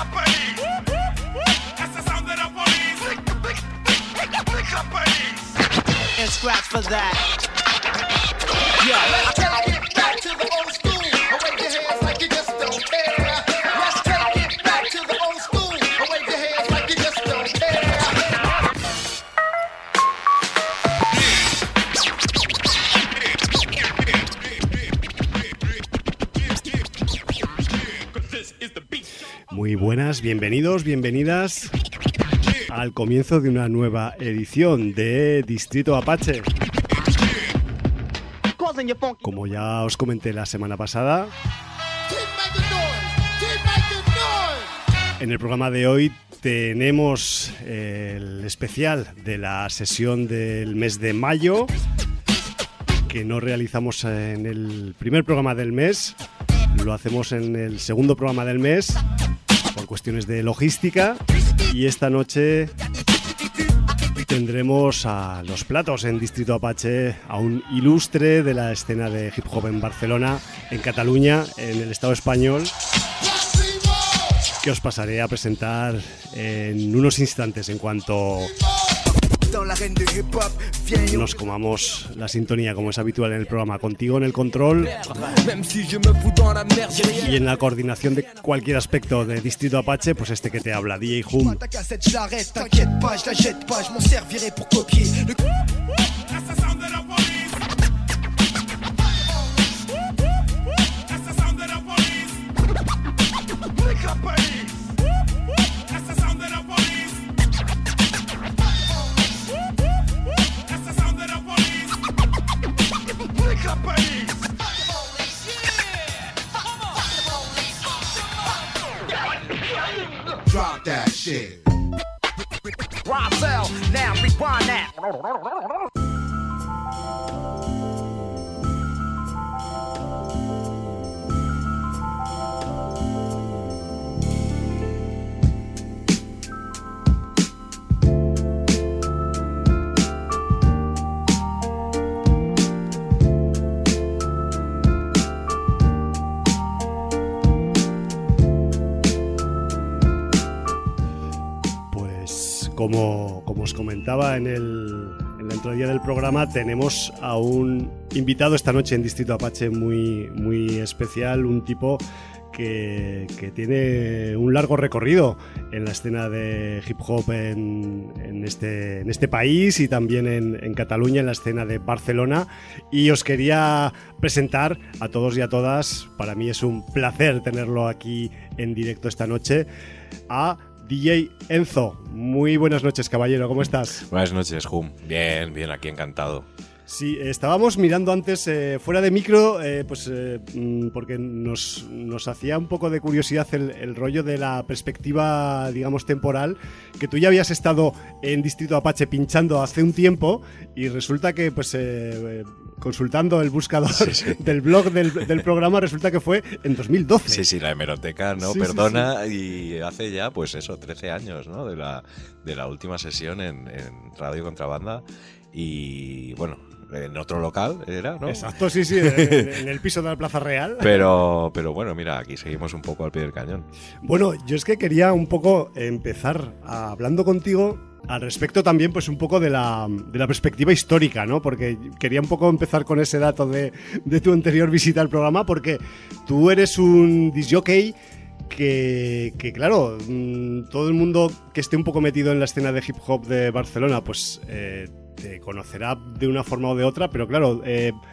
And scratch for that. Yeah. I take it back to the old school. Wave your hands like you just don't care. Let's take it back to the old school. Wave your hands like you just don't care. Muy buenas, bienvenidos, bienvenidas al comienzo de una nueva edición de Distrito Apache. Como ya os comenté la semana pasada, en el programa de hoy tenemos el especial de la sesión del mes de mayo, que no realizamos en el primer programa del mes, lo hacemos en el segundo programa del mes, por cuestiones de logística, y esta noche tendremos a los platos en Distrito Apache a un ilustre de la escena de hip hop en Barcelona, en Cataluña, en el Estado español, que os pasaré a presentar en unos instantes en cuanto nos comamos la sintonía, como es habitual en el programa. Contigo en el control y en la coordinación de cualquier aspecto de Distrito Apache, pues este que te habla, DJ Hum. Drop that shit. Rosell, now rewind that. Como os comentaba en la entradilla del programa, tenemos a un invitado esta noche en Distrito Apache muy, muy especial, un tipo que tiene un largo recorrido en la escena de hip hop en este país y también en Cataluña, en la escena de Barcelona, y os quería presentar a todos y a todas. Para mí es un placer tenerlo aquí en directo esta noche, a DJ Enzo. Muy buenas noches, caballero, ¿cómo estás? Buenas noches, Hum. Bien, aquí encantado. Sí, estábamos mirando antes fuera de micro, porque nos hacía un poco de curiosidad el rollo de la perspectiva, digamos, temporal, que tú ya habías estado en Distrito Apache pinchando hace un tiempo, y resulta que, consultando el buscador del blog del programa, resulta que fue en 2012. Sí, la hemeroteca, ¿no? Sí, Perdona, y hace ya, 13 años, ¿no? De la última sesión en Radio Contrabanda, y bueno, en otro local era, ¿no? Exacto, sí, en el piso de la Plaza Real. Pero bueno, mira, aquí seguimos un poco al pie del cañón. Bueno, yo es que quería un poco empezar hablando contigo al respecto también, pues un poco de la perspectiva histórica, ¿no? Porque quería un poco empezar con ese dato de tu anterior visita al programa, porque tú eres un disc jockey que claro, todo el mundo que esté un poco metido en la escena de hip hop de Barcelona, pues te conocerá de una forma o de otra, pero claro,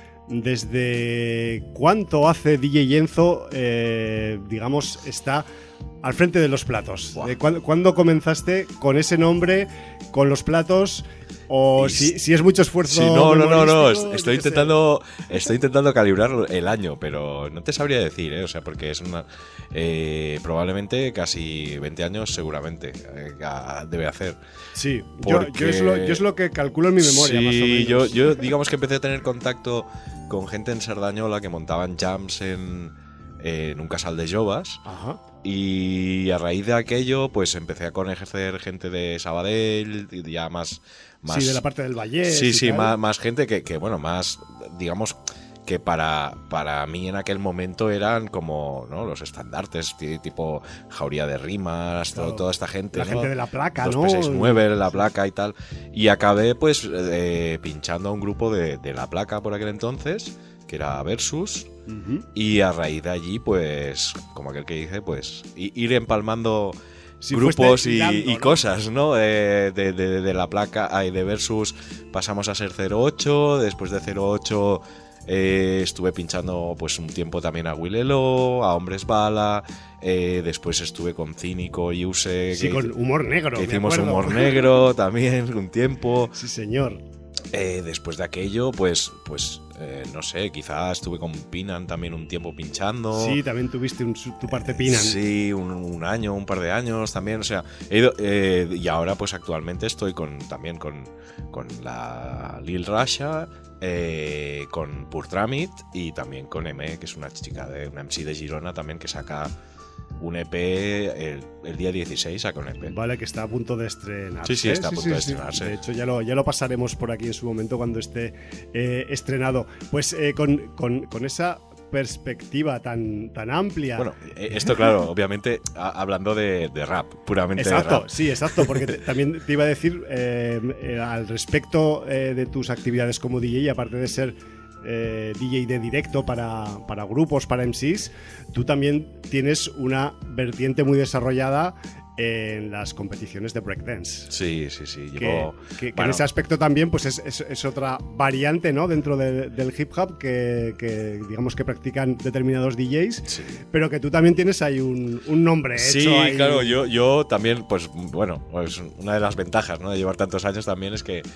¿desde cuánto hace DJ Enzo, digamos, está al frente de los platos? ¿Cuándo comenzaste con ese nombre, con los platos? O si es mucho esfuerzo. Sí, no. Estoy intentando calibrar el año, pero no te sabría decir, ¿eh? O sea, porque es una. Probablemente casi 20 años, seguramente. Debe hacer. Sí, porque... yo es lo que calculo en mi memoria, sí, más o menos. Yo digamos que empecé a tener contacto con gente en Cerdanyola que montaban jams en un casal de joves. Ajá. Y a raíz de aquello, pues empecé a conocer gente de Sabadell, y ya más sí, de la parte del Vallés. Sí, más gente que bueno, más, digamos, que para mí en aquel momento eran como, ¿no?, los estandartes, tipo Jauría de Rimas, Claro. toda esta gente, La ¿no? gente de La Placa, Los ¿no? P69, La Placa y tal. Y acabé pues pinchando a un grupo de La Placa por aquel entonces, que era Versus. Ujú. Y a raíz de allí, pues, como aquel que dice, pues, ir empalmando Sí, grupos fuiste y hilando, ¿no? cosas, ¿no? De La Placa, de Versus pasamos a ser 08, después de 08 estuve pinchando pues un tiempo también a Wilelo, a Hombres Bala, después estuve con Cínico y Use, Sí, con humor negro. que me hicimos acuerdo. humor negro también un tiempo. Sí, señor. Después de aquello, pues no sé, quizás estuve con Pinan también un tiempo pinchando. Sí, también tuviste tu parte Pinan. Sí, un año, un par de años también. O sea, he ido, y ahora pues actualmente estoy también con la Lil Rasha, con Purtramit y también con M, que es una chica una MC de Girona también que saca un EP el día 16, saca un EP. Vale, que está a punto de estrenarse. Sí, está a punto de estrenarse. De hecho, ya lo pasaremos por aquí en su momento cuando esté estrenado. Pues con esa perspectiva tan amplia. Bueno, esto claro, obviamente hablando de rap, puramente de Exacto, rap. sí, exacto, porque también te iba a decir al respecto de tus actividades como DJ, aparte de ser DJ de directo para grupos, para MCs, tú también tienes una vertiente muy desarrollada en las competiciones de breakdance. Sí. Llevo, Que bueno, en ese aspecto también pues es otra variante, ¿no?, dentro del hip hop que digamos que practican determinados DJs, sí. pero que tú también tienes ahí un nombre Sí, hecho ahí. claro, yo también, pues bueno, pues una de las ventajas, ¿no?, de llevar tantos años también es que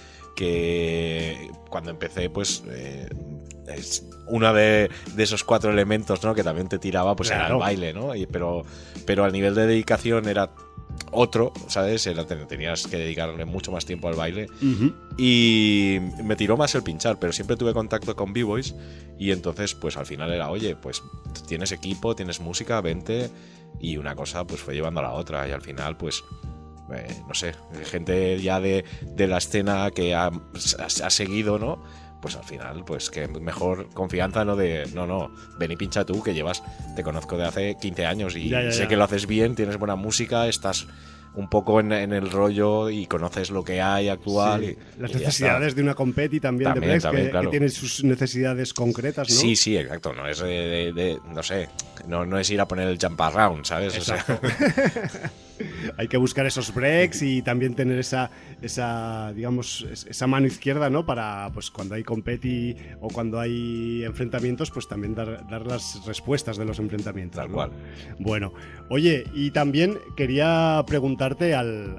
cuando empecé, pues es uno de esos 4 elementos, ¿no?, que también te tiraba, pues era Claro. el baile, ¿no? Pero al nivel de dedicación era otro, ¿sabes? Tenías que dedicarle mucho más tiempo al baile. Ujú. Y me tiró más el pinchar, pero siempre tuve contacto con B-Boys y entonces pues al final era, oye, pues tienes equipo, tienes música, vente, y una cosa pues fue llevando a la otra y al final pues no sé, gente ya de la escena que ha seguido, ¿no? Pues al final, pues que mejor confianza, ¿no? No, ven y pincha tú, que te conozco de hace 15 años y Ya. sé que lo haces bien, tienes buena música, estás un poco en el rollo y conoces lo que hay actual. Sí, Y las ya necesidades está. de una competi también de También, breaks, también, que claro. tiene sus necesidades concretas, ¿no? Sí, exacto. No es no sé, no es ir a poner el jump around, ¿sabes? Exacto. O sea, Hay que buscar esos breaks y también tener esa digamos, esa mano izquierda, ¿no? Para, pues, cuando hay competi o cuando hay enfrentamientos, pues también dar las respuestas de los enfrentamientos. Tal ¿no? cual. Bueno, oye, y también quería preguntarte al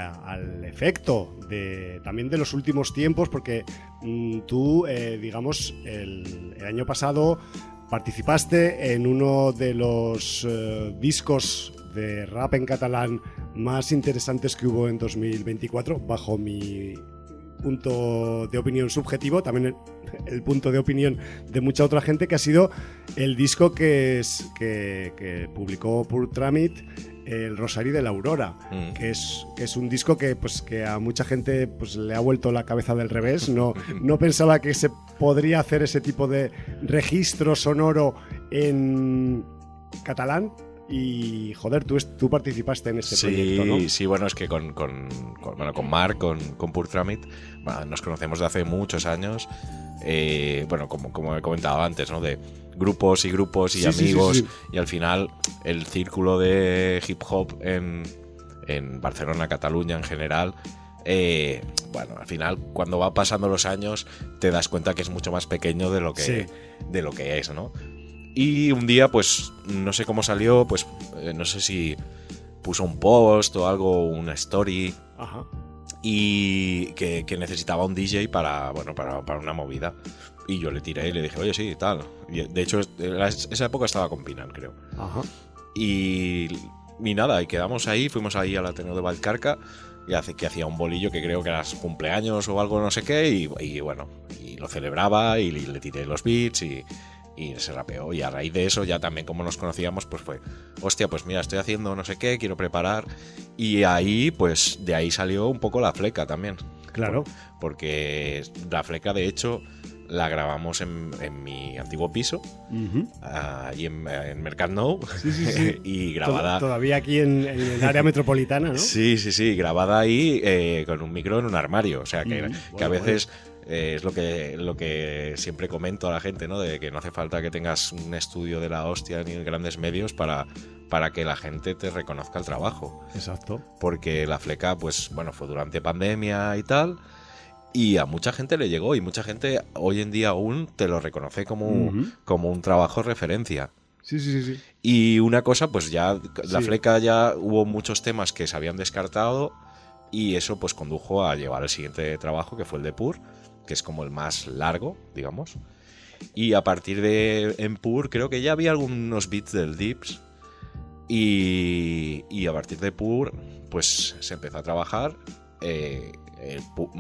efecto también de los últimos tiempos, porque tú, digamos, el año pasado participaste en uno de los discos de rap en catalán más interesantes que hubo en 2024, bajo mi punto de opinión subjetivo, también el punto de opinión de mucha otra gente, que ha sido el disco que publicó Purtramit, El Rosario de la Aurora, que es un disco que a mucha gente pues le ha vuelto la cabeza del revés. No pensaba que se podría hacer ese tipo de registro sonoro en catalán. Y joder, tú participaste en este proyecto, ¿no? Sí, bueno, es que con Marc, con Purtramit, bueno, nos conocemos de hace muchos años. Bueno, como he comentado antes, ¿no? De grupos y Sí, amigos, sí. y al final el círculo de hip hop en Barcelona, Cataluña en general, bueno, al final cuando van pasando los años te das cuenta que es mucho más pequeño de lo que es, ¿no? Y un día, pues, no sé cómo salió, pues, no sé si puso un post o algo, una story, Ajá. y que necesitaba un DJ para una movida. Y yo le tiré y le dije, oye, sí, tal. Y de hecho, esa época estaba con Pinan, creo. Ajá. Y nada, y quedamos ahí, fuimos ahí al Ateneo de Vallcarca, que hacía un bolillo que creo que era su cumpleaños o algo, no sé qué, y bueno, y lo celebraba y le tiré los beats y se rapeó. Y a raíz de eso, ya también como nos conocíamos, pues fue, hostia, pues mira, estoy haciendo no sé qué, quiero preparar. Y ahí, pues de ahí salió un poco La Fleca también. Claro. Porque La Fleca, de hecho, la grabamos en mi antiguo piso, allí en Mercat Nou, y grabada... Todavía aquí en el área metropolitana, ¿no? Sí, grabada ahí con un micro en un armario, o sea que a veces... es lo que siempre comento a la gente, ¿no? De que no hace falta que tengas un estudio de la hostia ni grandes medios para que la gente te reconozca el trabajo. Exacto. Porque la Fleca, pues bueno, fue durante pandemia y tal, y a mucha gente le llegó, y mucha gente hoy en día aún te lo reconoce como un trabajo referencia. Sí. Y una cosa, pues ya la Fleca ya hubo muchos temas que se habían descartado, y eso pues condujo a llevar el siguiente trabajo, que fue el de Pur, que es como el más largo, digamos. Y a partir de en Pur creo que ya había algunos beats del Dips, y a partir de Pur pues se empezó a trabajar el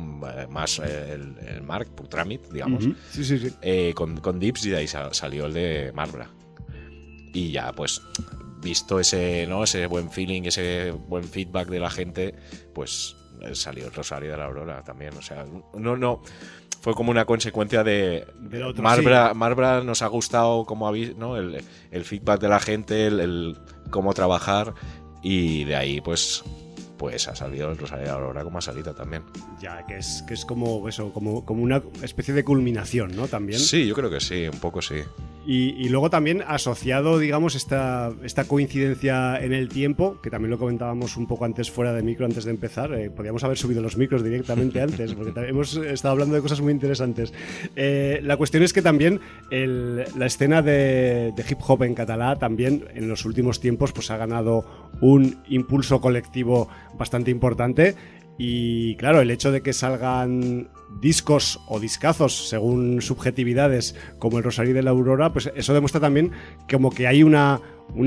Mark Purtramit, digamos, con Dips, y de ahí salió el de Marbra. Y ya pues visto ese buen feeling, ese buen feedback de la gente, pues salió el Rosario de la Aurora también. O sea, no fue como una consecuencia de otro, Marbra nos ha gustado como habéis, ¿no? El feedback de la gente, el cómo trabajar, y de ahí pues ha salido el Rosario de la Aurora como ha salido también. Ya, que es como eso, como una especie de culminación, ¿no? También. Sí, yo creo que sí, un poco sí. Y luego también asociado, digamos, esta coincidencia en el tiempo, que también lo comentábamos un poco antes fuera de micro, antes de empezar. Podríamos haber subido los micros directamente antes, porque hemos estado hablando de cosas muy interesantes. La cuestión es que también la escena de hip hop en catalá también en los últimos tiempos pues ha ganado un impulso colectivo bastante importante. Y claro, el hecho de que salgan discos o discazos según subjetividades como el Rosario de la Aurora, pues eso demuestra también como que hay una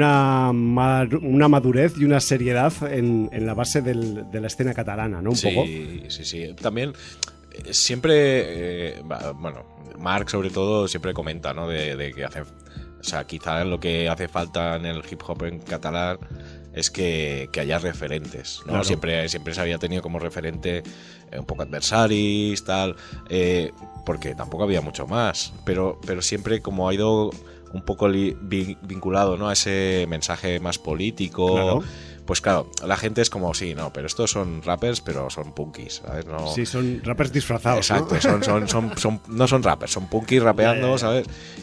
madurez y una seriedad en la base de la escena catalana, ¿no? Un poco. Sí. También siempre, bueno, Marc sobre todo siempre comenta, ¿no? De que hace, o sea, quizá lo que hace falta en el hip hop en catalán es que haya referentes, ¿no? Claro. Siempre se había tenido como referente un poco Adversaris, tal, porque tampoco había mucho más, pero siempre como ha ido un poco vinculado, ¿no? A ese mensaje más político. Claro. Pues claro, la gente es como, sí, no, pero estos son rappers, pero son punkis, ¿sabes? No... Sí, son rappers disfrazados. Exacto, ¿no? No son rappers, son punkis rapeando, ¿sabes?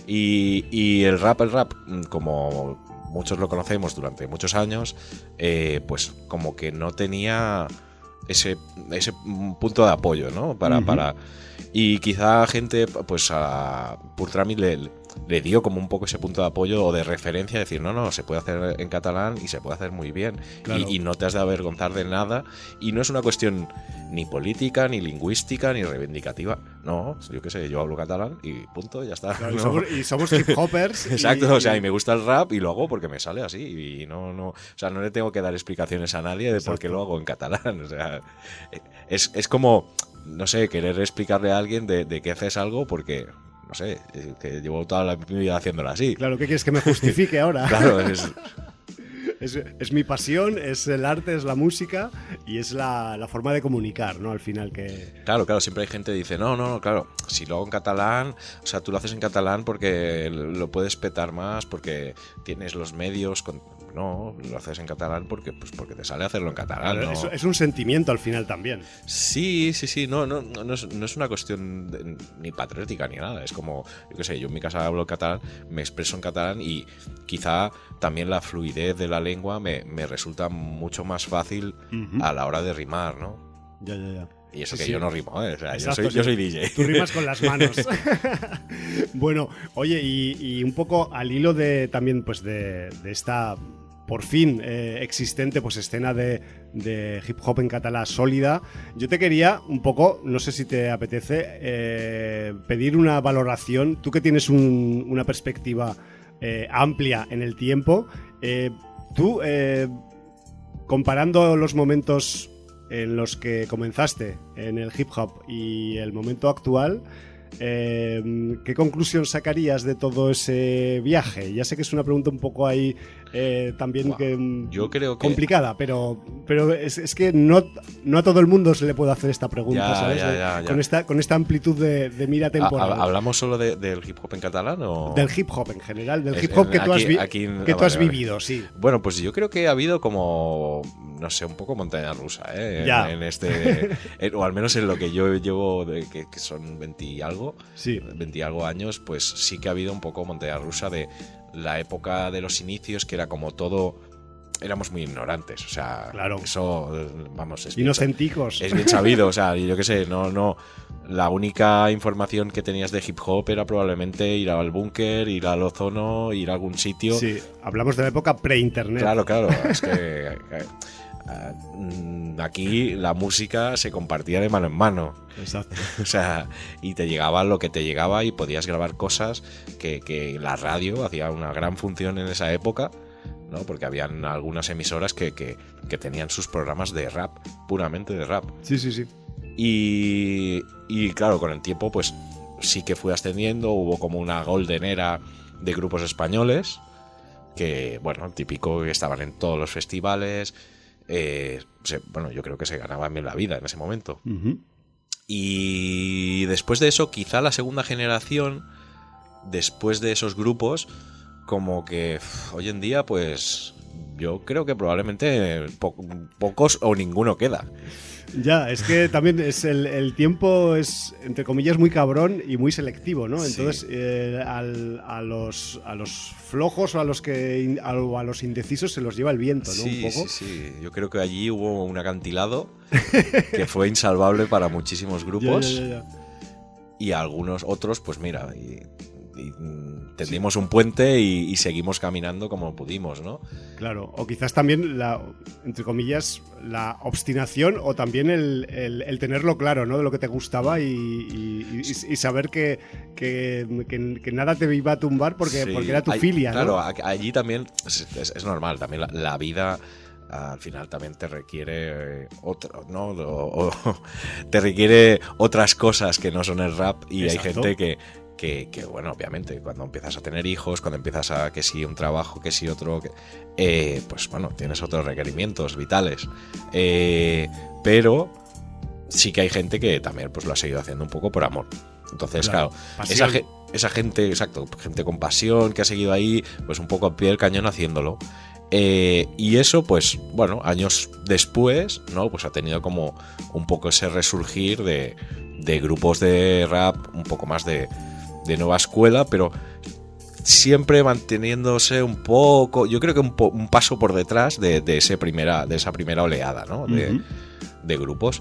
Y el rap, como muchos lo conocemos durante muchos años, pues como que no tenía ese punto de apoyo, ¿no? Y quizá gente, pues a Purtramit le dio como un poco ese punto de apoyo o de referencia, decir, no, se puede hacer en catalán y se puede hacer muy bien. Claro. Y no te has de avergonzar de nada. Y no es una cuestión ni política, ni lingüística, ni reivindicativa. No, yo qué sé, yo hablo catalán y punto, ya está. Claro, ¿no? y somos hip hoppers. Exacto, o sea, y me gusta el rap y lo hago porque me sale así. Y o sea, no le tengo que dar explicaciones a nadie de por qué lo hago en catalán. O sea, es como, no sé, querer explicarle a alguien de que haces algo porque... No sé, que llevo toda la vida haciéndolo así. Claro, ¿qué quieres que me justifique ahora? Claro, es mi pasión, es el arte, es la música y es la forma de comunicar, ¿no? Al final que... Claro, siempre hay gente que dice, no, claro, si lo hago en catalán, o sea, tú lo haces en catalán porque lo puedes petar más, porque tienes los medios... No, lo haces en catalán porque te sale hacerlo en catalán. Claro, ¿no? Es un sentimiento al final también. Sí, no es una cuestión ni patriótica ni nada. Es como, yo qué sé, yo en mi casa hablo catalán, me expreso en catalán y quizá también la fluidez de la lengua me resulta mucho más fácil a la hora de rimar, ¿no? Ya. Y eso sí, yo no rimo, ¿eh? O sea, exacto, yo soy DJ. Tú rimas con las manos. Bueno, oye, y un poco al hilo de también pues de esta... por fin existente pues escena de hip hop en catalán sólida. Yo te quería un poco, no sé si te apetece, pedir una valoración. Tú que tienes una perspectiva amplia en el tiempo, tú comparando los momentos en los que comenzaste en el hip hop y el momento actual, ¿qué conclusión sacarías de todo ese viaje? Ya sé que es una pregunta un poco ahí también yo creo que complicada, pero pero es que no a todo el mundo se le puede hacer esta pregunta, Ya, ¿sabes? ya. Con esta amplitud de mira temporal. ¿Hablamos solo del hip hop en catalán o...? Del hip hop en general, del Es- hip hop que tú aquí- has, aquí- tú has vale. vivido, sí. Bueno, pues yo creo que ha habido como, no sé, un poco montaña rusa, ¿eh? Ya. En este, o al menos en lo que yo llevo, que son 20 y algo, Sí. 20 y algo años, pues sí que ha habido un poco montaña rusa de la época de los inicios, que era como todo, éramos muy ignorantes, o sea, Claro. eso, vamos, es bien Inocenticos. es bien sabido, o sea, yo qué sé, no, la única información que tenías de hip hop era probablemente ir al búnker, ir al ozono, ir a algún sitio. Sí, hablamos de la época pre-internet. Claro, es que aquí la música se compartía de mano en mano. Exacto. O sea, y te llegaba lo que te llegaba y podías grabar cosas que la radio hacía una gran función en esa época, ¿no? Porque habían algunas emisoras que tenían sus programas de rap, puramente de rap. Sí, sí, sí. Y claro, con el tiempo pues sí que fue ascendiendo, hubo como una golden era de grupos españoles que, bueno, típico, que estaban en todos los festivales, bueno, yo creo que se ganaban bien la vida en ese momento. Ujú. Y después de eso, quizá la segunda generación, después de esos grupos, como que hoy en día, pues yo creo que probablemente pocos o ninguno queda. Ya, es que también es el tiempo es, entre comillas, muy cabrón y muy selectivo, ¿no? Sí. Entonces, a los flojos o a los indecisos se los lleva el viento, ¿no? Sí, Un poco. sí. Yo creo que allí hubo un acantilado que fue insalvable para muchísimos grupos. Ya. Y algunos otros, pues mira, y tendimos un puente y seguimos caminando como pudimos, ¿no? Claro, o quizás también entre comillas, la obstinación o también el tenerlo claro, ¿no? De lo que te gustaba y saber que nada te iba a tumbar porque era tu filia, ¿no? Claro, allí también es normal, también la vida al final también te requiere otro, ¿no? Te requiere otras cosas que no son el rap y Exacto. hay gente que, bueno, obviamente, cuando empiezas a tener hijos, cuando empiezas a que si un trabajo, que si otro, pues bueno, tienes otros requerimientos vitales. Pero sí que hay gente que también pues lo ha seguido haciendo un poco por amor. Entonces, claro, pasión. esa gente, exacto, gente con pasión que ha seguido ahí, pues un poco al pie del cañón haciéndolo. Y eso, pues, bueno, años después, ¿no? Pues ha tenido como un poco ese resurgir de grupos de rap, un poco más de nueva escuela, pero siempre manteniéndose un poco, yo creo que un paso por detrás de esa primera oleada, ¿no? De grupos.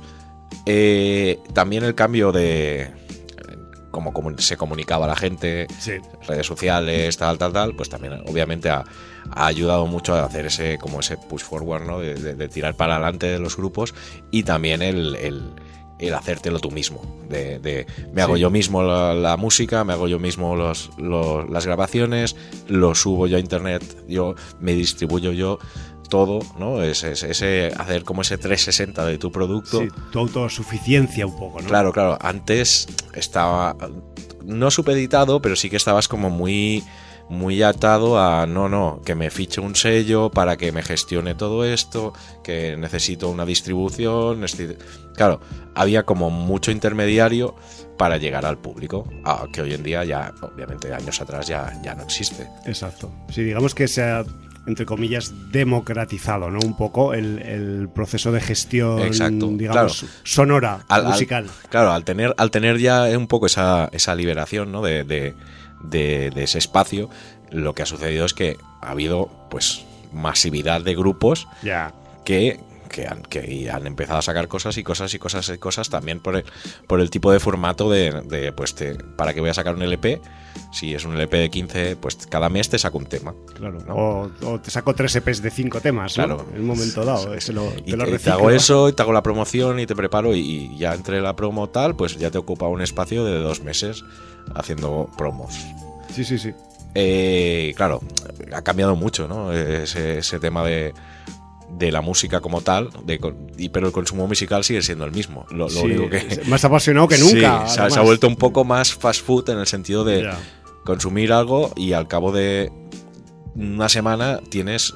También el cambio de cómo se comunicaba la gente, Sí. redes sociales, tal, pues también obviamente ha ayudado mucho a hacer ese push forward, ¿no? De tirar para adelante de los grupos y también el hacértelo tú mismo. Me hago yo mismo la música, me hago yo mismo las grabaciones, lo subo yo a internet, yo me distribuyo yo todo, ¿no? Ese hacer como ese 360 de tu producto. Sí, tu autosuficiencia un poco, ¿no? Claro. Antes estaba no supeditado, pero sí que estabas como muy atado a que me fiche un sello para que me gestione todo esto, que necesito una distribución. Claro, había como mucho intermediario para llegar al público, que hoy en día ya, obviamente años atrás ya no existe. Exacto. Sí, digamos que se ha, entre comillas, democratizado, ¿no? Un poco el proceso de gestión, Exacto, digamos, claro. sonora, musical. Claro, al tener ya un poco esa liberación, ¿no? de ese espacio, lo que ha sucedido es que ha habido pues masividad de grupos Ya. que han empezado a sacar cosas también por el tipo de formato para que voy a sacar un LP. Si es un LP de 15, pues cada mes te saco un tema. Claro. ¿no? O te saco 3 EPs de 5 temas, ¿no? Claro. En un momento dado. Te lo Te reciclo. hago eso, y te hago la promoción y te preparo y ya entre la promo tal, pues ya te ocupa un espacio de 2 meses haciendo promos. Sí. Claro, ha cambiado mucho, ¿no? Ese tema de la música como tal, pero el consumo musical sigue siendo el mismo. Lo Sí, único que más apasionado que nunca. Sí, se ha vuelto un poco más fast food en el sentido de Ya. consumir algo y al cabo de una semana tienes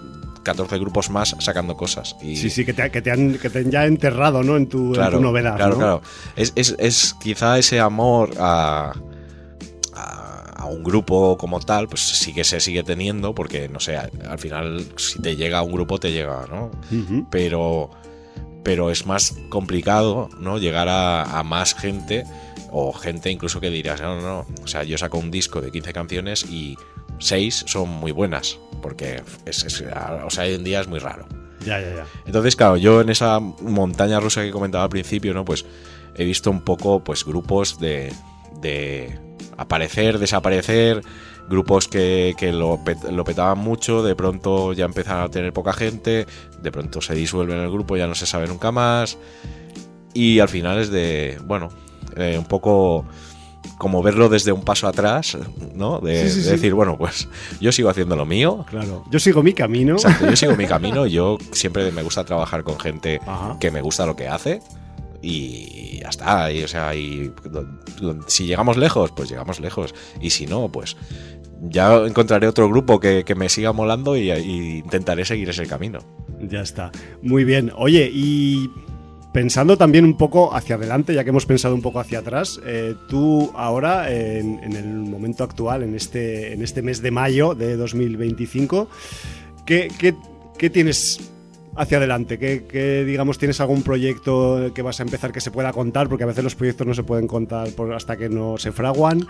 14 grupos más sacando cosas. Y Sí, que te han ya enterrado, ¿no? En tu novedad. Claro, ¿no? claro. Es quizá ese amor a un grupo como tal, pues sí que se sigue teniendo, porque, no sé, al final, si te llega a un grupo, te llega, ¿no? Uh-huh. Pero es más complicado, ¿no? Llegar a más gente, o gente incluso que dirás, no. O sea, yo saco un disco de 15 canciones y 6 son muy buenas, porque o sea, hoy en día es muy raro. Ya. Entonces, claro, yo en esa montaña rusa que comentaba al principio, ¿no? Pues he visto un poco, pues, grupos de aparecer, desaparecer, grupos que lo petaban mucho, de pronto ya empezaron a tener poca gente, de pronto se disuelven el grupo, ya no se sabe nunca más, y al final es un poco como verlo desde un paso atrás, ¿no? De decir, bueno, pues yo sigo haciendo lo mío. Claro, yo sigo mi camino. Exacto, yo sigo mi camino, yo siempre me gusta trabajar con gente que me gusta lo que hace. Y ya está, y si llegamos lejos, pues llegamos lejos, y si no, pues ya encontraré otro grupo que me siga molando y intentaré seguir ese camino. Ya está, muy bien. Oye, y pensando también un poco hacia adelante, ya que hemos pensado un poco hacia atrás, tú ahora, en el momento actual, en este mes de mayo de 2025, ¿qué tienes hacia adelante? ¿Qué digamos, tienes algún proyecto que vas a empezar que se pueda contar? Porque a veces los proyectos no se pueden contar hasta que no se fraguan.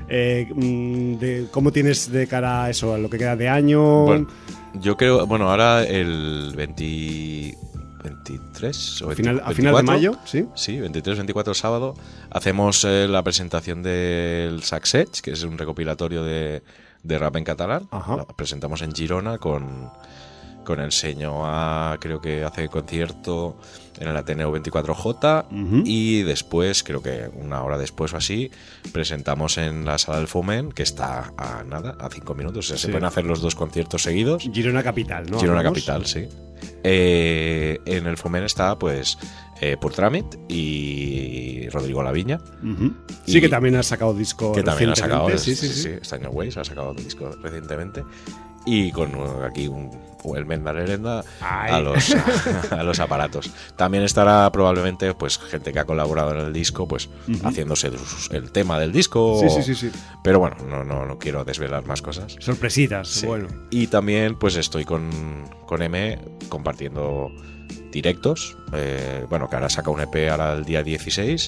¿Cómo tienes de cara a eso, a lo que queda de año? Bueno, yo creo, ahora el 23 o 24, a final de mayo, ¿sí? Sí, 23-24 sábado, hacemos la presentación del Sacsech, que es un recopilatorio de rap en catalán. Ajá. Lo presentamos en Girona con el Seño creo que hace concierto en el Ateneo 24J, y después, creo que una hora después o así, presentamos en la Sala del Foment, que está a 5 minutos, o sea, se pueden hacer los dos conciertos seguidos. Girona Capital, ¿no? Girona Capital, sí. En el Foment está, pues, Purtramit y Rodrigo Laviña. Sí, que también ha sacado disco que también ha sacado, sí. este año Waze ha sacado disco recientemente, y con aquí el Mendarelenda a los aparatos. También estará probablemente, pues, gente que ha colaborado en el disco, pues, haciéndose el tema del disco. Sí. Pero bueno, no quiero desvelar más cosas. Sorpresitas, sí. Bueno. Y también, pues, estoy con M compartiendo directos. Que ahora saca un EP ahora el día 16.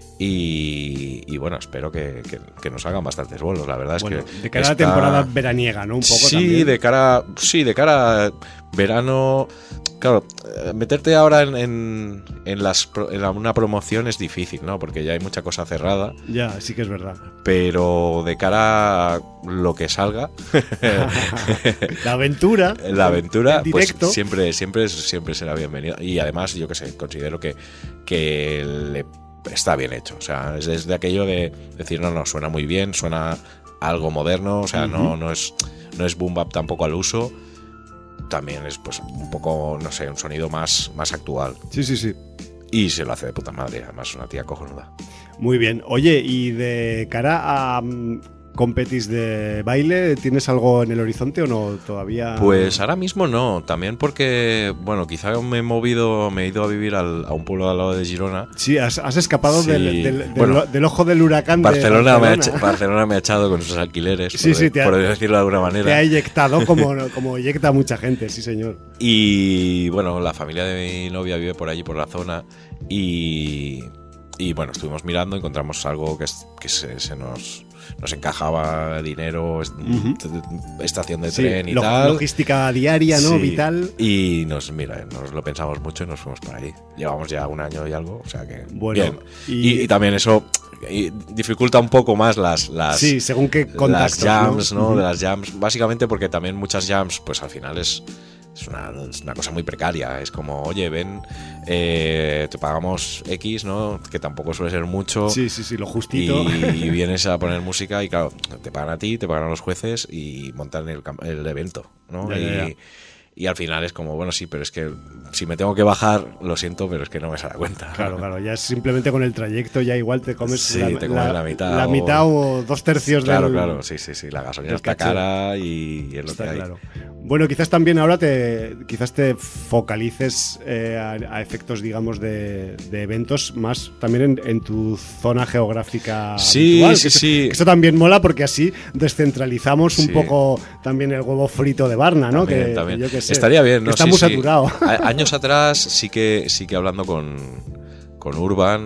Y bueno, espero que nos hagan bastantes bolos. La verdad es que de cara a la temporada veraniega, ¿no? Un poco sí, también. de cara a verano. Claro, meterte ahora en una promoción es difícil, ¿no? Porque ya hay mucha cosa cerrada. Ya, sí que es verdad. Pero de cara a lo que salga, la aventura, pues siempre será bienvenida. Y además, yo que sé, considero que le está bien hecho. O sea, es de aquello de decir, no, suena muy bien, suena algo moderno, o sea, no es boom bap tampoco al uso. También es, pues, un poco, no sé, un sonido más actual. Sí. Y se lo hace de puta madre, además una tía cojonuda. Muy bien. Oye, y de cara a competis de baile, ¿tienes algo en el horizonte o no todavía? Pues ahora mismo no, también porque, quizá me he ido a vivir a un pueblo al lado de Girona. Sí, has escapado sí. del ojo del huracán. Barcelona me ha echado con sus alquileres, por decirlo de alguna manera. Te ha eyectado como eyecta a mucha gente, sí señor. Y la familia de mi novia vive por allí, por la zona, y estuvimos mirando, encontramos algo que se nos encajaba, dinero, estación de tren y tal. Logística diaria, ¿no? Sí. Vital. Y nos lo pensamos mucho y nos fuimos para ahí. Llevamos ya un año y algo, o sea que bien. Y también eso dificulta un poco más las según qué contactos, las jams, ¿no? De las jams, básicamente porque también muchas jams, pues al final es una cosa muy precaria. Es como, oye, ven, te pagamos X, ¿no? Que tampoco suele ser mucho. Sí, lo justito. Y vienes a poner música y, claro, te pagan a ti, te pagan a los jueces y montan el evento, ¿no? Ya. Y al final es como, bueno, sí, pero es que si me tengo que bajar, lo siento, pero es que no me se da cuenta. Claro, ya simplemente con el trayecto ya igual te comes, te comes la mitad. La mitad o 2/3 claro, del... Claro, sí, la gasolina está cara y es lo que hay. Claro. Bueno, quizás también ahora te focalices a efectos, digamos, de eventos más también en tu zona geográfica habitual. Sí. Eso también mola porque así descentralizamos un poco también el huevo frito de Barna, ¿no? También. Yo qué sé, estaría bien, ¿no? Está muy saturado. Años atrás sí que hablando con Urban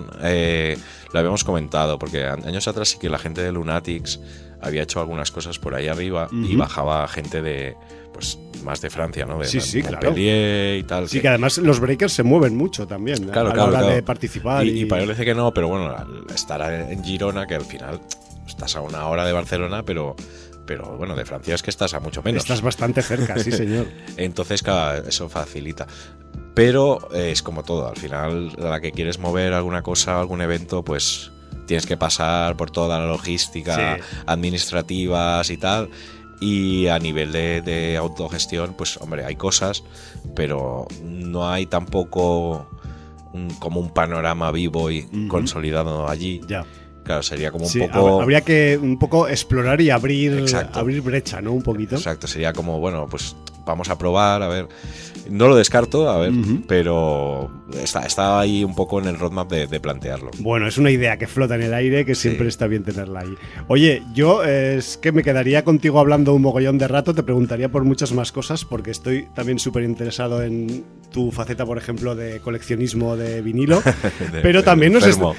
lo habíamos comentado, porque años atrás sí que la gente de Lunatics había hecho algunas cosas por ahí arriba y bajaba gente de pues más de Francia, ¿no? De Montpellier y tal. Sí, que además los breakers se mueven mucho también a la hora de participar. Y parece que no, pero bueno, estar en Girona, que al final estás a una hora de Barcelona, pero bueno, de Francia es que estás a mucho menos. Estás bastante cerca, sí, señor. Entonces, claro, eso facilita. Pero es como todo, al final, a la que quieres mover alguna cosa, algún evento, pues tienes que pasar por toda la logística administrativas y tal. Y a nivel de autogestión, pues hombre, hay cosas, pero no hay tampoco como un panorama vivo y consolidado allí. Ya. Claro, sería como un poco... Habría que un poco explorar y abrir brecha, ¿no? Un poquito. Exacto, sería como, bueno, pues vamos a probar, a ver. No lo descarto, a ver, pero está ahí un poco en el roadmap de plantearlo. Bueno, es una idea que flota en el aire, que siempre está bien tenerla ahí. Oye, yo es que me quedaría contigo hablando un mogollón de rato, te preguntaría por muchas más cosas, porque estoy también súper interesado en tu faceta, por ejemplo, de coleccionismo de vinilo, pero también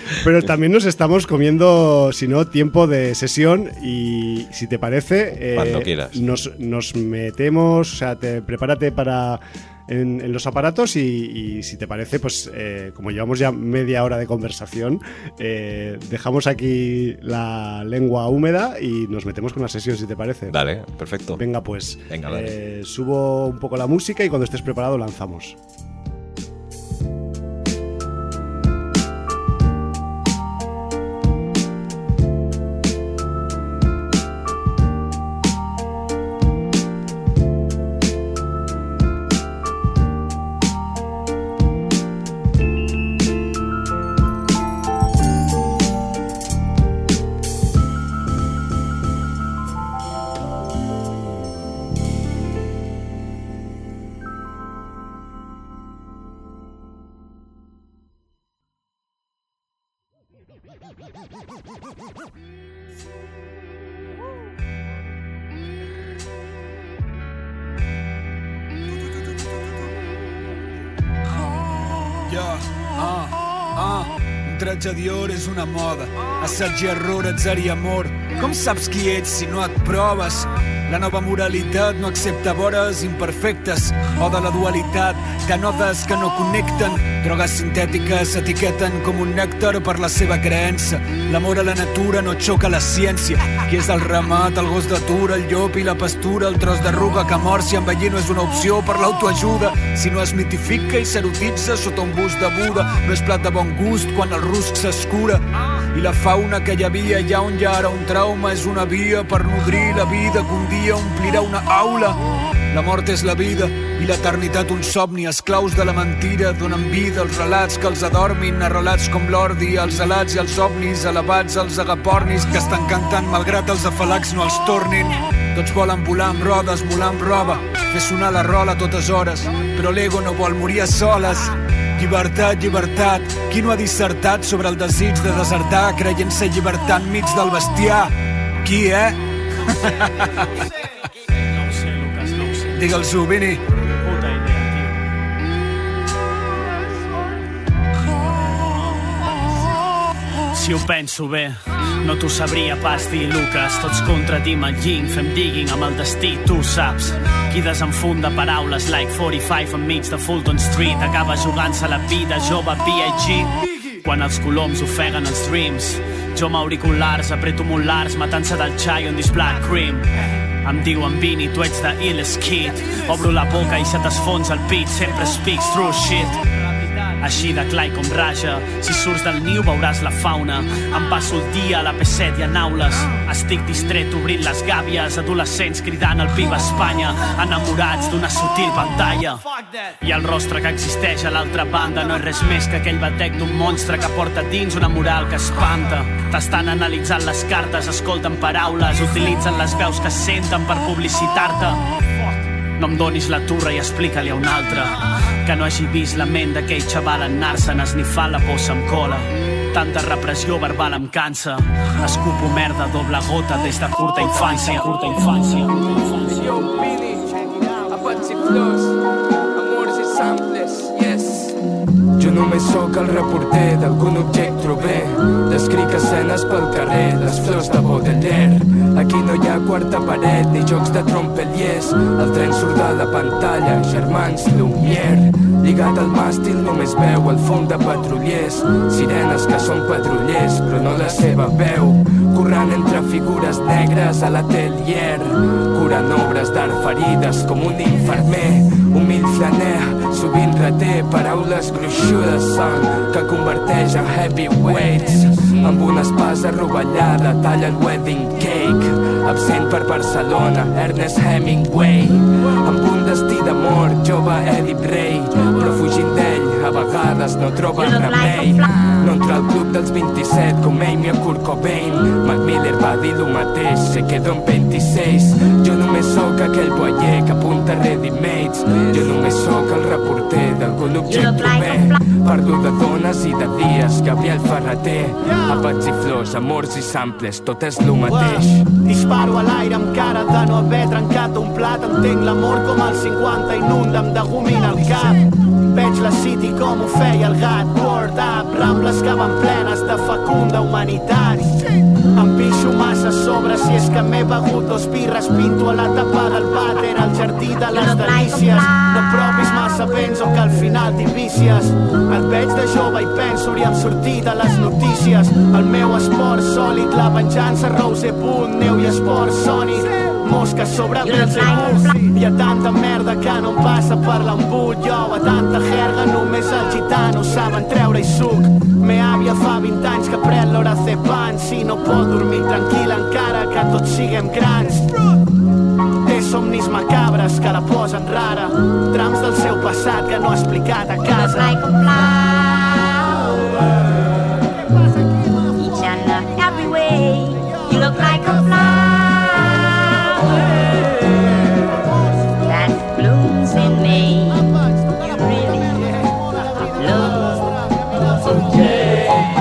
nos estamos comiendo, si no, tiempo de sesión y si te parece, cuando quieras. Nos metemos, o sea, prepárate para... En los aparatos y si te parece, pues como llevamos ya media hora de conversación, dejamos aquí la lengua húmeda y nos metemos con la sesión, si te parece. Dale, perfecto. Venga, pues dale. Subo un poco la música y cuando estés preparado lanzamos. Un tratge Dior és una moda. Assaig i error, atzar i amor. Com saps qui ets si no et proves? La nova moralitat no accepta vores imperfectes o de la dualitat de nodes que no connecten. Drogues sintètiques s'etiqueten com un nèctar per la seva creença. L'amor a la natura no xoca la ciència. Qui és el ramat, el gos d'atura, el llop i la pastura, el tros d'arruga que mor si envellir no és una opció per l'autoajuda. Si no es mitifica i s'erotitza sota un bust de Buda, no és plat de bon gust quan el rusc s'escura. I la fauna que hi havia allà on hi ha ara un trauma és una via per nodrir la vida que un dia omplirà una aula. La mort és la vida i l'eternitat un somni. Esclaus de la mentira donen vida als relats que els adormin, arrelats com l'ordi, els alats i els ovnis, elevats als agapornis que estan cantant malgrat els afalacs no els tornin. Tots volen volar amb rodes, molar amb roba, fer sonar la rola a totes hores, però l'ego no vol morir a soles. Llibertat, llibertat, qui no ha dissertat sobre el desig de desertar creient ser llibertat enmig del bestiar? Qui, No ho sé, Lucas, no ho sé. Digue'ls-ho, Vini. Puta idea, tio. Si ho penso bé, no t'ho sabria pas dir, Lucas. Tots contra Tim al yin, fem digging amb el destí, tu saps. Qui desenfunda paraules like 45 enmig de Fulton Street acaba jugant-se la vida jove B.I.G. Quan els coloms ofeguen els dreams, jo amb auriculars apreto molars matant-se del xai on this black cream. Em diuen Vini, tu ets de Ill's Kid. Obro la boca i se t'esfonsa el pit, sempre speaks true shit. així de clar com raja. Si surts del niu veuràs la fauna. Em passo el dia a la P7 i en aules. Estic distret obrint les gàbies, adolescents cridant el Viva Espanya, enamorats d'una sutil pantalla. I el rostre que existeix a l'altra banda no és res més que aquell batec d'un monstre que porta dins una moral que espanta. T'estan analitzant les cartes, escolten paraules, utilitzen les veus que senten per publicitar-te. No em donis la turra i explica-li a un altre que no hagi vist la ment d'aquell xaval anar-se'n esnifant la bossa amb cola. Tanta repressió verbal em cansa. Escupo merda doble gota des de curta infància. Yo, Billy, Apache Flows, amors i samples, yes. Jo només sóc el reporter d'algun objecte bé. Descric escenes pel carrer, les flors de Baudelaire. Aquí no hi ha quarta paret ni jocs de trompeliers. El tren surt de la pantalla, germans Lumière. Lligat al màstil només veu el fum de patrullers. Sirenes que són patrullers, però no la seva veu. Corrent entre figures negres a l'atelier. Curant obres d'art ferides com un infermer. Humil flaner, sovint reté paraules gruixudes son que converteix en heavyweights. Amb una espasa rovellada talla el wedding cake. Absent per Barcelona, Ernest Hemingway. Amb un destí d'amor, jove Edip Rei. Però fugint d'ell, a vegades no troba remei. No entra al club dels 27 com Amy o Kurt Cobain. Mac Miller va dir lo mateix, se quedó en 26. Jo només sóc aquell boyer que apunta ready-mades. Jo només sóc el reporter d'algun objecte bé. Parlo de dones i de dies, Gabriel Ferreter. Apats i flors, amors i samples, tot és lo mateix. Disparo a l'aire amb cara de no haver trencat un plat. Entenc l'amor com el 50 inunda'm de gomina al cap. Veig la City com ho feia el gat. Word up, rambles que van plenes de fecunda humanitat. Em pixo massa a sobre si és que m'he begut 2 birres. Pinto a la tapa del vàter al jardí de les delícies. No provis massa benzo que al final t'hi vícies. Et veig de jove i penso hauríem sortit a les notícies. El meu esport sòlid, la venjança, Rose Punt, neu i esport sònic. Mosques sobre Belzebú. Hi ha tanta merda que no em passa per l'embut. Jo a tanta jerga només els gitanos saben treure-hi suc. Me àvia fa 20 anys que pren l'orazepam. Si no pot dormir tranquil encara que tots siguem grans. Té somnis macabres que la posen rara. Trams del seu passat que no ha explicat a casa. Each and every way, you look like a flower that blooms in May. You really look so good.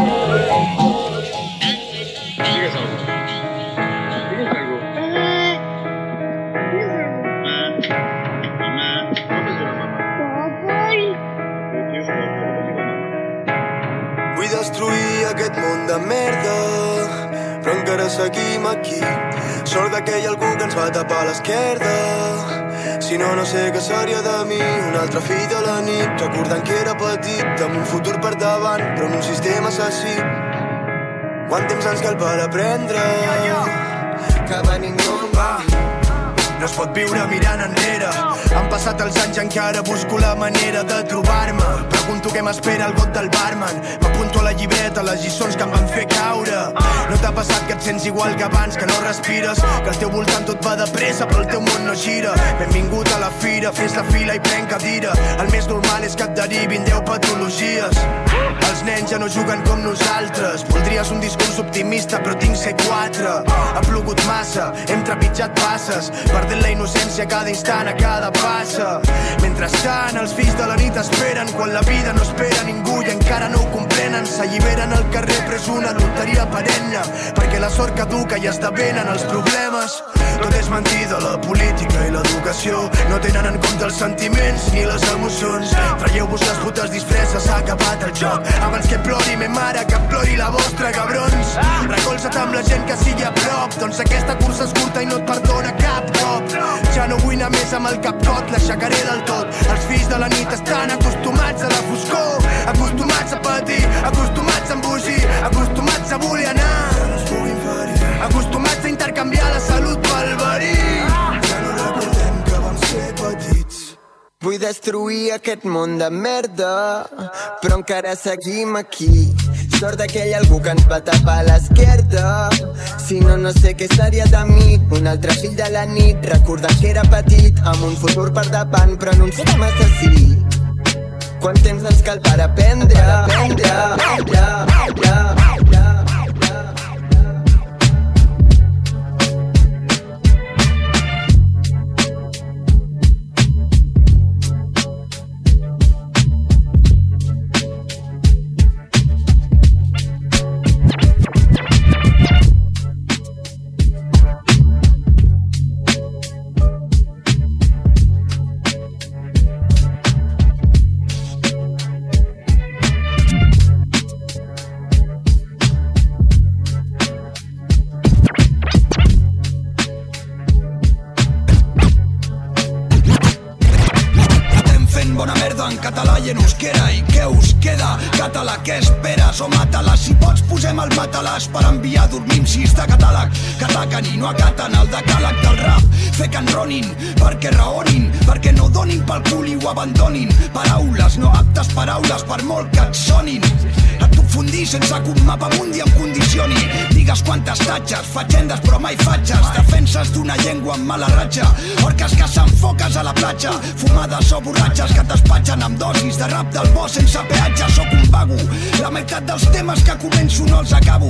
Vull destruir aquest món de merda, però encara seguim aquí. Sort que hi ha algú que ens va tapar a l'esquerda. Si no, no sé què seria de mi. Un altre fill de la nit, recordant que era petit, amb un futur per davant, però en un sistema assassí. Quant temps ens cal per aprendre que venim d'on va? No es pot viure mirant enrere. Han passat els anys i encara busco la manera de trobar-me. Pregunto què m'espera el got del barman. M'apunto a la llibreta les lliçons que em van fer caure. No t'ha passat que et sents igual que abans, que no respires, que al teu voltant tot va de pressa però el teu món no gira? Benvingut a la fira, fes la fila i pren cadira. El més normal és que et derivin 10 patologies. Els nens ja no juguen com nosaltres. Voldries un discurs optimista però tinc C4. Ha plogut massa, hem trepitjat passes, perdent la innocència cada instant, a cada passa. Mentrestant, els fills de la nit esperen quan la vida no espera ningú i encara no ho comprenen. S'alliberen al carrer però és una loteria perenne, perquè la sort caduca i esdevenen els problemes. Tot és mentida, la política i l'educació no tenen en compte els sentiments ni les emocions. Traieu-vos les putes disfresses, s'ha acabat el joc. Abans que plori me mare, que plori la vostra, cabrons. Recolza't amb la gent que sigui a prop, doncs aquesta cursa és curta i no et perdona cap cop. Ja no vull anar més amb el capcot, l'aixecaré del tot. Els fills de la nit estan acostumats a la foscor, acostumats a patir, acostumats a embogir, acostumats a voler anar, acostumats a intercanviar la salut pel verí. Ja no recordem que vam ser petits. Vull destruir aquest món de merda, però encara seguim aquí. Sort que hi ha algú que ens va tapar a l'esquerda. Si no, no sé què seria de mi. Un altre fill de la nit, recordant que era petit, amb un futur per davant, però no un fet massa sí. Quant temps ens cal per aprendre? Què esperes o mata-la? Si pots posem el matalàs per enviar dormim 6 de catàleg que ataquen i no acaten el decàleg del rap. Fer que enronin, perquè raonin, perquè no donin pel cul i ho abandonin. Paraules, no aptes paraules, per molt que et sonin. Et puc fundir sense que un mapa mundi em condicioni. Digues quantes tatxes, fatxendes però mai fatxes. Defenses d'una llengua amb mala ratxa. Orques que s'enfoques a la platja. Fumades o borratxes que t'espatxen amb dosis de rap del bo sense peatge. Soc un vago, la meitat dels temes que començo no els acabo.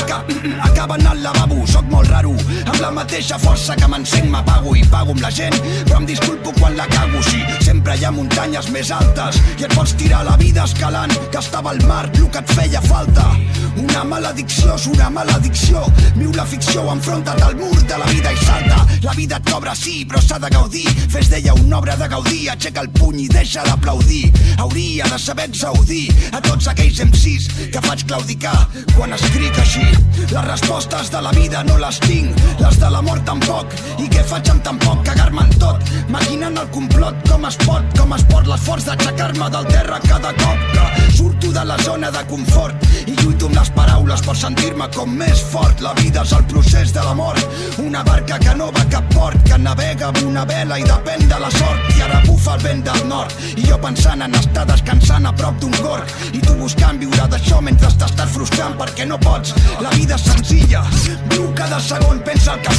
Acaben al lavabo, soc molt raro. Amb la mateixa força que m'encenc m'apago i pago amb la gent, però em disculpo quan la cago. Sí, sempre hi ha muntanyes més altes i et pots tirar la vida escalant, que estava al mar el que et feia falta. Una maledicció és una maledicció. Viu la ficció, enfronta't al mur de la vida i salta. La vida et cobra, sí, però s'ha de gaudir. Fes d'ella una obra de gaudir, aixeca el puny i deixa d'aplaudir. Hauria de saber exaudir a tots aquells MCs que faig claudicar quan escric així. Les respostes de la vida no les tinc, les de la mort tampoc. I què faig amb tan poc? Cagar-me en tot, maquinant el complot. Com es pot l'esforç d'aixecar-me del terra cada cop que surto de la zona de confort i lluito amb les paraules per sentir-me com més fort. La vida és el procés de la mort, una barca que no va a cap port, que navega amb una vela i depèn de la sort. I ara bufa el vent del nord i jo pensant en estar descansant a prop d'un gorg, i tu buscant viure d'això mentre t'estàs frustrant perquè no pots. La vida és senzilla, viu cada segon, pensa el que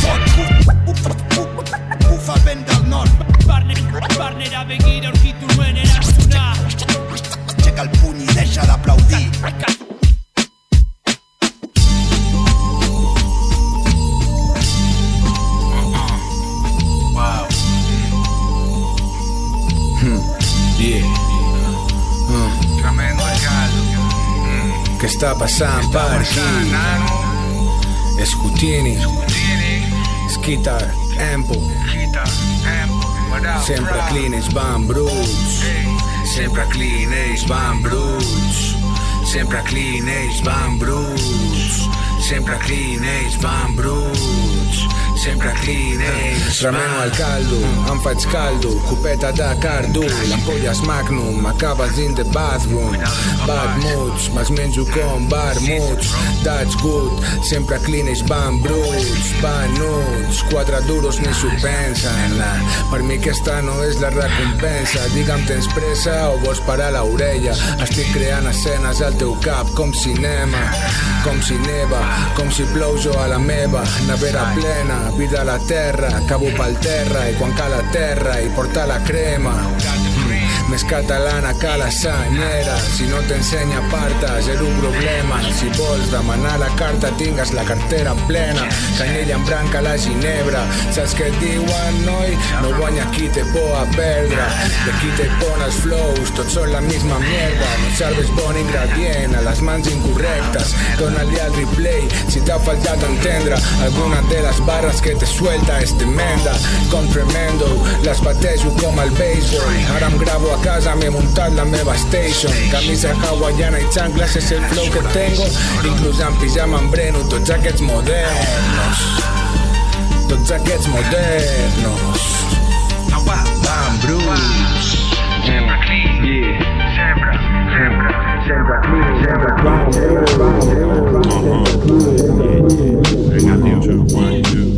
fot. Bufa el vent del nord. Barnera begira aurkitu nuen erantzuna. Aixeca el puny i deixa d'aplaudir. Wow. Yeah. Tremendo caldo. Què està passant per aquí? Scutini, Skitar, Ample. Sempre clean, ells van bruts. Sempre clean, ells van bruts. Sempre clean, ells van bruts. Sempre clean, ells van bruts. Sempre clean, ells remeno el caldo, em faig caldo, copeta de cardo, l'ampolles Magnum, acabes in the bathroom. Bad moods, me'ls menjo com vermuts. That's good, sempre clean, ells van bruts. Venuts, 4 duros ni s'ho pensen. Per mi aquesta no és la recompensa. Digue'm, tens pressa o vols parar l'orella? Estic creant escenes al teu cap com cinema. Com si neva, com si plou jo a la meva nevera plena. Vida a la terra, cabo pel terra i quan cal a terra i porta la crema. Més catalana que la senyera. Si no t'ensenya parta, zero problema. Si vols demanar la carta, tingues la cartera plena. Canyella en branca la ginebra. Saps què diuen, noi? No guanya qui té por a perdre. De qui té por els flows, tots són la misma mierda. No serves bon ingredient a les mans incorrectes. Dóna-li al replay si t'ha faltat entendre alguna de les barres que te suelta és tremenda. Com tremendo, les batejo com el béisbol. Ara em gravo a casa, m'he muntat la meva station. Camisa hawaiana i chanclas és el flow que tengo. Inclús en pijama embreno tots aquests modernos. Tots aquests modernos. Van Bruce. Sempre clean, yeah. Sempre clean, sempre clean. Venga, tío. 1, 2.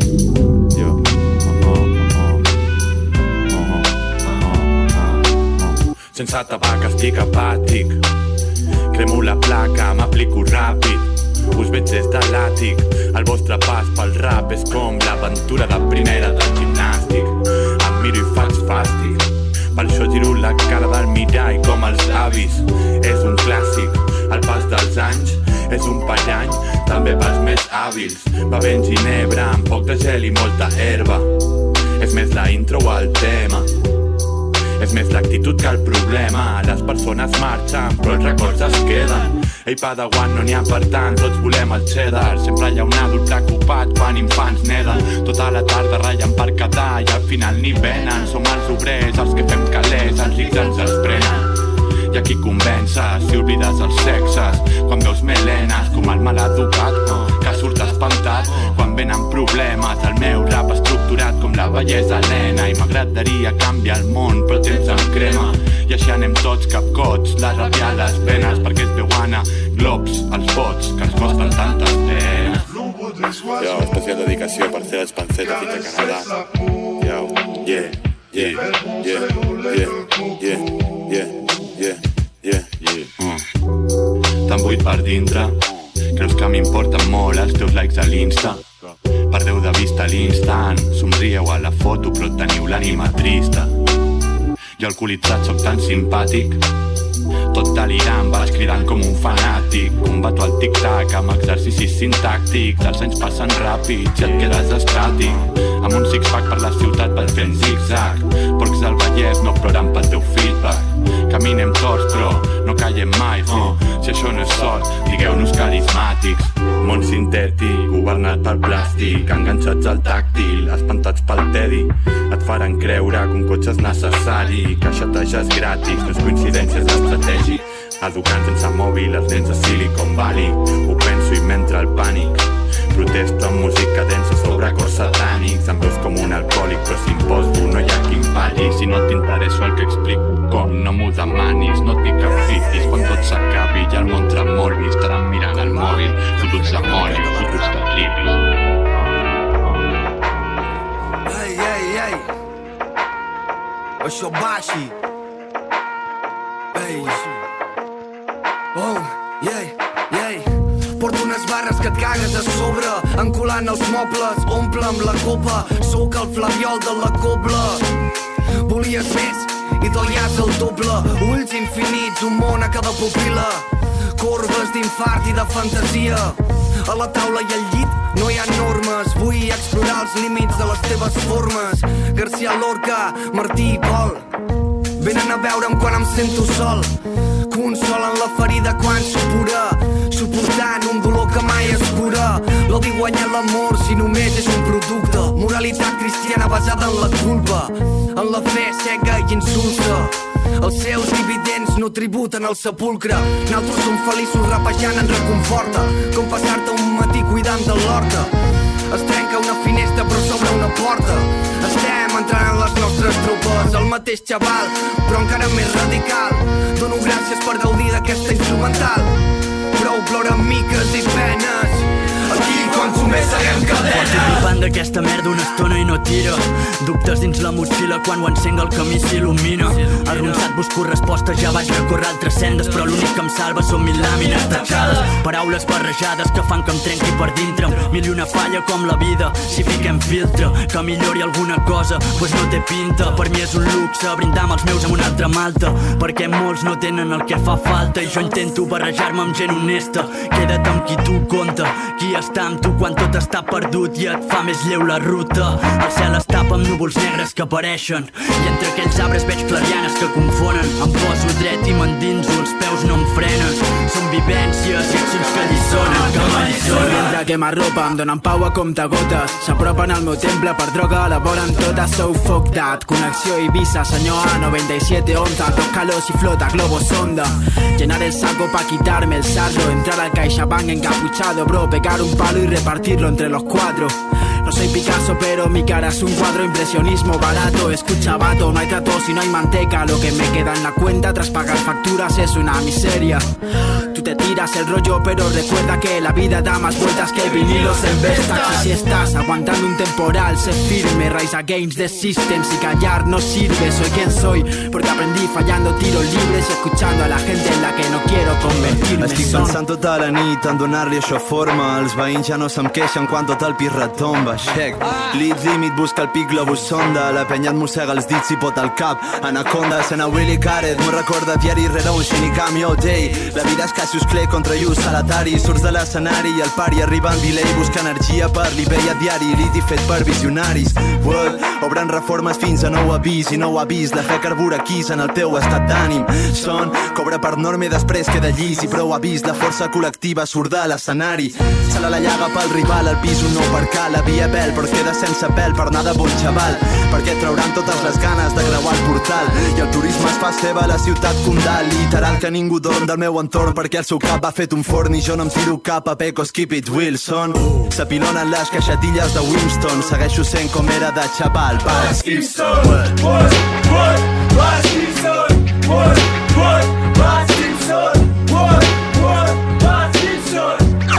estic apàtic. Cremo la placa, m'aplico ràpid. Us veig des de l'àtic. El vostre pas pel rap és com l'aventura de primera del gimnàstic. Em miro i faig fàstic. Per això giro la cara del mirall com els avis. És un clàssic, el pas dels anys. És un pallany, també pels més hàbils. Bevent ginebra amb poc de gel i molta herba. És més la intro o el tema. És més l'actitud que el problema. Les persones marxen, però els records es queden. Ei, Padawan, no n'hi ha per tant, tots volem el cheddar. Sempre hi ha un adult preocupat quan infants neden. Tota la tarda ratllen per quedar i al final ni venen. Som els obrers, els que fem calés, els rics ens els prenen. I aquí convences, si oblides els sexes. Quan veus melenes, com el maleducat, que surt espantat. Quan venen problemes, el meu rap estructurat com la bellesa Helena. I m'agradaria canviar el món, però el temps em crema. I així anem tots capcots, la ràbia a les venes, perquè es veuen a globs, els vots, que ens costen tantes penes. Jo, especial dedicació per fer les pancetes fins a Canadà. Yo, yeah, yeah, yeah, yeah, yeah, yeah, yeah, yeah. Tan buit per dintre, creus que m'importen molt els teus likes a l'Insta. Perdeu de vista l'instant, somrieu a la foto però teniu l'ànima trista. Jo alcoholitzat soc tan simpàtic, tot delirant vaig cridant com un fanàtic. Combato el tic-tac amb exercicis sintàctics. Els anys passen ràpids i et quedes estàtic. Amb un six-pack per la ciutat vaig fent zig-zag. Porcs del Vallès no ploren pel teu feedback. Caminem torts però no callem mai, Si això no és sort, digueu-nos carismàtics. Món sintètic, governat pel plàstic. Enganxats al tàctil, espantats pel tedi. Et faran creure que un cotxe és necessari, que xateges gratis, no és coincidència, és estratègic. Educant sense mòbil, els nens de Silicon Valley. Ho penso i m'entra el pànic. Protesto amb música densa sobre acords satànics. Em veus com un alcohòlic, però si imposto no hi ha qui em palli. Si no t'interesso el que explico, com no m'ho demanis. No et dic que fitis quan tot s'acabi i el món tremoli. Estaran mirant el mòbil, fotuts de mori, fotuts de tripis. Ei, ei, ei, això baixi. Ei, oh, yeah, yeah. Porto unes barres que et cagues a sobre, encolant els mobles, omple'm la copa. Sóc el flabiol de la cobla. Volies més i doies el doble. Ulls infinits, un món a cada pupil·la. Corbes d'infart i de fantasia. A la taula i al llit no hi ha normes. Vull explorar els límits de les teves formes. García Lorca, Martí i Pol venen a veure'm quan em sento sol. Consolen la ferida quan supura, suportant un dolor que mai es cura. L'odi guanya l'amor si només és un producte. Moralitat cristiana basada en la culpa, en la fe cega i insulsa. Els seus dividends no tributen al sepulcre. Nosaltres som feliços rapejant en reconforta, com passar-te un matí cuidant de l'horta. Es trenca una finestra però s'obre una porta. Estem entrant en les nostres tropes. El mateix xaval, però encara més radical. Dono gràcies per gaudir d'aquesta instrumental. Prou plora amb miques i penes. Aquí quan començarem cadenes. Porto tripant d'aquesta merda una estona i no tira. Dubtes dins la motxilla quan ho encenc el camí s'il·lumina. Arronsat busco respostes, ja vaig recórrer altres sendes, però l'únic que em salva són 1000 làmines tachades. Paraules barrejades que fan que em trenqui per dintre. Mil i una falla com la vida, si fiquem filtre. Que millori alguna cosa, pues no té pinta. Per mi és un luxe brindar amb els meus amb una altra malta, perquè molts no tenen el que fa falta. I jo intento barrejar-me amb gent honesta. Queda't amb qui tu compta, qui està amb tu quan tot està perdut i et fa més lleu la ruta. El cel es tapa amb núvols negres que apareixen i entre aquells arbres veig clarianes que confonen. Em poso dret i m'endinso, els peus no em frenen. Són vivències i accions que alliçonen, que m'alliçonen. Mentre que m'arropa em donen pau a comptagotes. S'apropen al meu temple per droga, la volen tota, so fuck that. Connexió Ibiza, senyor A, 9711. Dos calors y flota, globo sonda. Llenar el saco pa quitarme el sardo. Entrar al CaixaBank encapuchado, bro. Pegar un palo y repartirlo entre los cuatro. No soy Picasso, pero mi cara es un cuadro. Impresionismo barato, escucha vato. No hay trato si no hay manteca. Lo que me queda en la cuenta tras pagar facturas es una miseria. Tú te tiras el rollo, pero recuerda que la vida da más vueltas que vinilos en Vestax. Y si estás aguantando un temporal, sé firme, rise against the system. Si callar no sirve, soy quien soy, porque aprendí fallando tiros libres y escuchando a la gente en la que no quiero convertirme. Estic pensant tota la nit en donar-li això forma. Els veïns ja no se'm queixen quan tot el pis retomba. Check, lead limit, busca el pic, globus sonda. La penya et mossega els dits i pot al cap. Anaconda, sent a Willy Caret, m'ho recorda diari rere un Shinigami all day. La vida és Cassius Clay contra Lluís Salatari. Surts de l'escenari i el pari arriba en delay. Busca energia per l'eBay a diari, liti fet per visionaris. World, obren reformes fins a nou avís i nou avís. La fe carbura quis en el teu estat d'ànim. Son, cobra per norma i després queda llis. I prou avís, la força col·lectiva surt de l'escenari. Sala la llaga pel rival, al pis un nou per cal. La via pèl, però es queda sense pèl per anar de bon xaval. Perquè trauran totes les ganes de creuar el portal. I el turisme es fa seva a la ciutat condal. Literal que ningú dorm del meu entorn, perquè el seu cap ha fet un forn i jo no em tiro cap a Pecos, keep it Wilson. S'apilonen les caixatilles de Winston. Segueixo sent com era de xaval. Bas Gibson, Bas Gibson, Bas Gibson, Bas Gibson.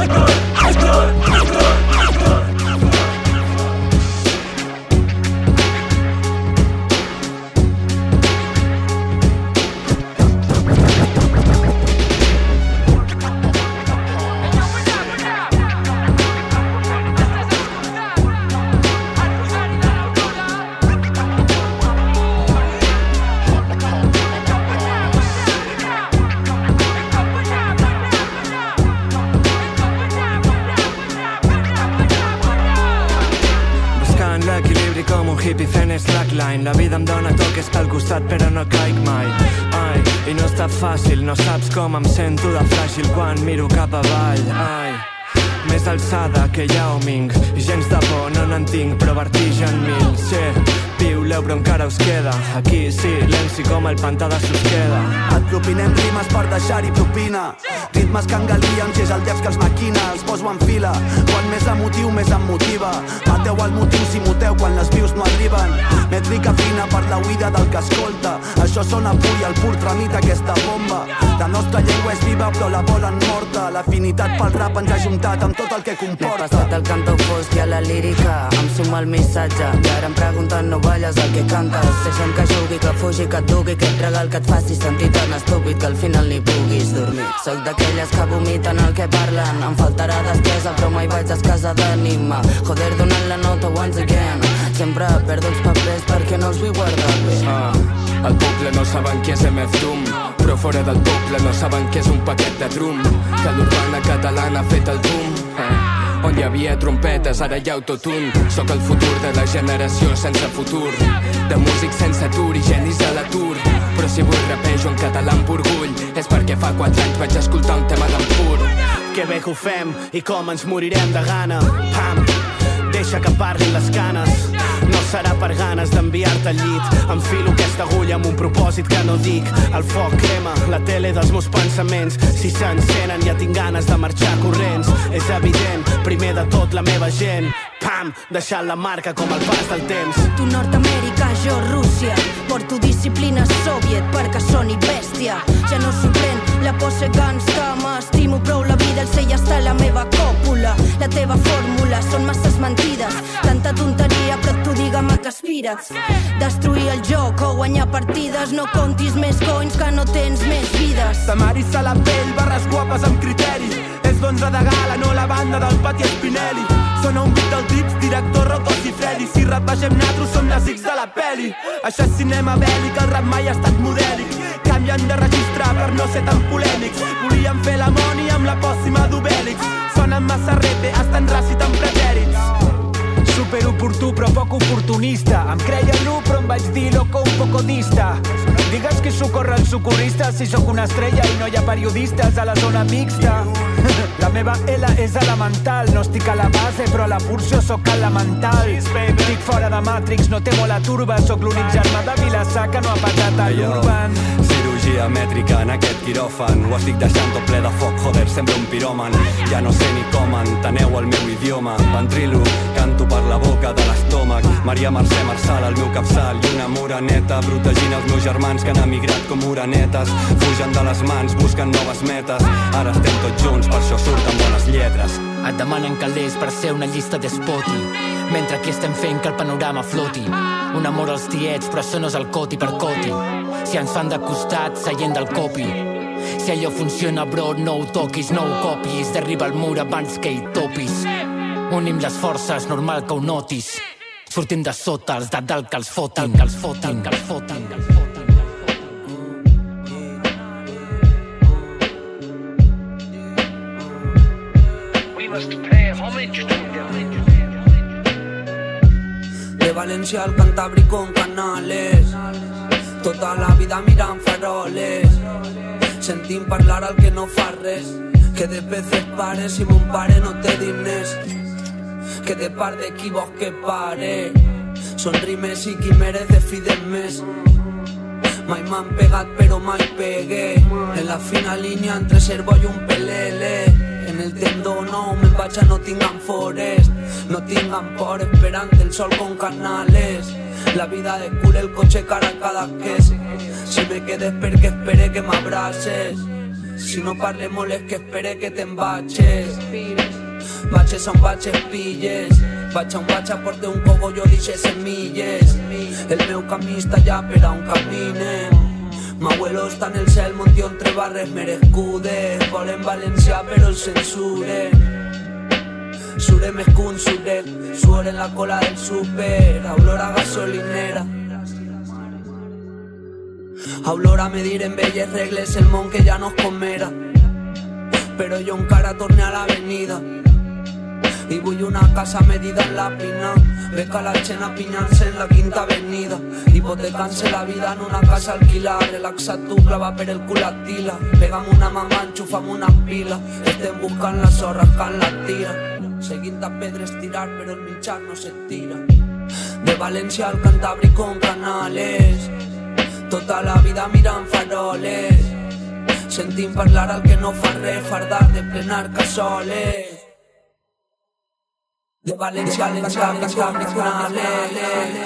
Hippie fent slackline. La vida em dona toques pel costat però no caic mai. Ai, i no està fàcil, no saps com em sento de fràgil quan miro cap avall. Ai, més alçada que Yao Ming i gens de por no n'en tinc, però vertigen mil. Sí, piuleu però encara us queda aquí silenci com el pantà de Susqueda. Et propinem rimes per deixar-hi propina, ritmes que engalien, és el lleps que els maquina. Els poso en fila, quan més emotiu més em motiva. Mateu el motiu si muteu quan les vius no arriben. Mètrica fina per la huida del que escolta. Això sona pur i el pur tramita aquesta bomba. La nostra llengua és viva però la volen morta. L'afinitat pel rap ens ha juntat amb tot el que comporta. M'he passat el cantau fosc i a la lírica em suma el missatge i ara em pregunten no balles el que cantes. Deixa'm que jugui, que fugi, que et dugui, que et regal, que et faci sentir tan estúpid que al final ni puguis dormir. Soc d'aquelles que vomiten el que parlen. Em faltarà destresa però mai vaig escasa d'ànima. Joder, donant la nota once again. Sempre perdo els papers perquè no els vull guardar bé. Al poble no saben qui és MF Doom, però fora del poble no saben què és un paquet de drum. Que l'urbana catalana ha fet el boom. On hi havia trompetes, ara hi ha autotune. Sóc el futur de la generació sense futur, de músics sense atur i genis a l'atur. Però si vull rapejo en català amb orgull és perquè fa 4 anys vaig escoltar un tema d'en Pur. Que bé que ho fem i com ens morirem de gana. Pam, deixa que parlin les canes. No serà per ganes d'enviar-te al llit. Enfilo aquesta agulla amb un propòsit que no dic. El foc crema la tele dels meus pensaments. Si s'encenen ja tinc ganes de marxar corrents. És evident, primer de tot la meva gent. Pam, deixant la marca com el pas del temps. Tu Nord-Amèrica, jo Rússia. Porto disciplina soviet perquè soni bèstia. Ja no sorprèn la pose gangsta. M'estimo prou la vida, el sell està a la meva còpula. La teva fórmula són masses mentides. Tanta tonteria però tu digue'm a què aspires. Destruir el joc o guanyar partides. No contis més coins que no tens més vides. Tamaris a la pell, barres guapes amb criteri. És l'11 de gala, no la banda del Pati Spinelli. Sona un beat del Tips, director Rocos i Freddy. Si rapegem natros som les X de la peli. Això és cinema bèl·lic, el rap mai ha estat modèlic. Canvien de registrar per no ser tan polèmics. Volíem fer la moni amb la pòssima d'Obèlix. Sonen massa repe, estan raci tan pretèrits. Superoportú però poc oportunista. Em creia l'1 però em vaig dir loco un poco dista. Digues que socorre el socorrista si sóc una estrella i no hi ha periodistes a la zona mixta. La meva L és elemental, no estic a la base però a la porció sóc elemental. Estic fora de Matrix, no té molt la turba, sóc l'únic germà de Vilassar que no ha patat a l'Urban. energia mètrica en aquest quiròfan. Ho estic deixant tot ple de foc, joder, sembla un piròman. Ja no sé ni com enteneu el meu idioma. Ventrilo, canto per la boca de l'estómac. Maria Mercè Marçal al meu capçal i una moreneta protegint els meus germans que han emigrat com morenetes. Fugen de les mans, busquen noves metes. Ara estem tots junts, per això surten bones lletres. Et demanen calés per ser una llista d'espoti, mentre aquí estem fent que el panorama floti. Un amor als tiets, però això no és el coti per coti. Si ens fan de costat, seient del copi. Si allò funciona, bro, no ho toquis, no ho copis. Derriba el mur abans que hi topis. Unim les forces, normal que ho notis. Sortim de sota, els de dalt que els fotin, que els fotin, que els fotin, que els fotin. De València al Cantàbric con canales, tota la vida mirant faroles, sentint parlar al que no fa res, que de peces pare si mon pare no té diners, que de part de qui vols que pare, són rimes i qui merece fiden més. Mai m'han pegat però mai pegué, en la fina línia entre ser bo i un pelele. En el tendo no me'n vaig a Nottingham Forest, no tingan por esperant el sol con canales. La vida de cul, el cotxe cara a cada ques. Si me quedes perquè espere que m'abraces, si no parle molt és que espere que te'n vagis. Vaig on vaig pilles, vaig on vaig a portar un cogollo d'ixes semilles. El meu camí està allà per a on camine. M'abuelo està en el cel, Montió entre barres merescudes. Volen valencià però el censuren. Sure més que un suret, suor en la cola del súper, olor a gasolinera. Olor a medir en belles regles el món que ja no es comera. Però jo encara torne a l'avenida i vull una casa medida en la pina. Beca la Xena pinyant-se en la quinta avenida, hipotecant-se la vida en una casa alquilada. Relaxat tu, clava per el cul la tila, pega'm una mamà, enxufa'm una pila. Estem buscant la sorra, can la tira, seguint a pedres tirar però el mitjar no se tira. De València al Cantàbric con canales, tota la vida mirant faroles, sentint parlar al que no fa res, fardar de plenar cassoles. De València al Cantàbric con canales.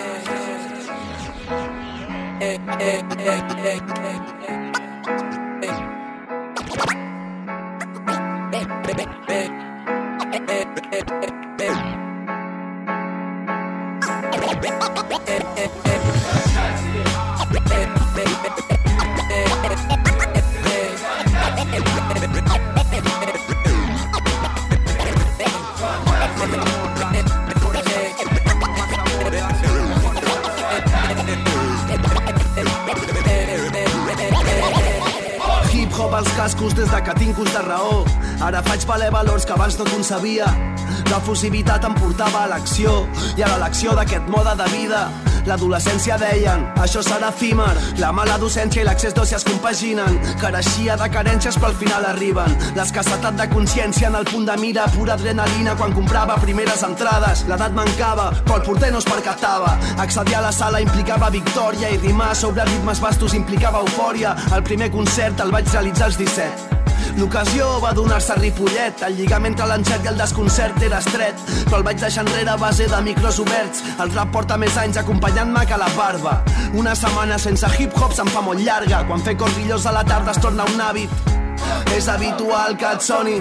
Hip-hop als cascos des de que tinc ús de raó. Ara faig valer valors que abans no concebia. L'efusivitat em portava a l'acció i a l'elecció d'aquest mode de vida. L'adolescència deien, això serà efímer. La mala docència i l'accés d'òcia es compaginen. Careixia de carències però al final arriben. L'escassetat de consciència en el punt de mira, pura adrenalina quan comprava primeres entrades. L'edat mancava però el porter no es percatava. Accedir a la sala implicava victòria i rimar sobre ritmes vastos implicava eufòria. El primer concert el vaig realitzar als 17. L'ocasió va donar-se a Ripollet. El lligam entre l'encert i el desconcert era estret, però el vaig deixar enrere a base de micros oberts. El rap porta més anys acompanyant-me que la barba. Una setmana sense hip-hop se'n fa molt llarga. Quan fer corrillos a la tarda es torna un hàbit. És habitual que et soni.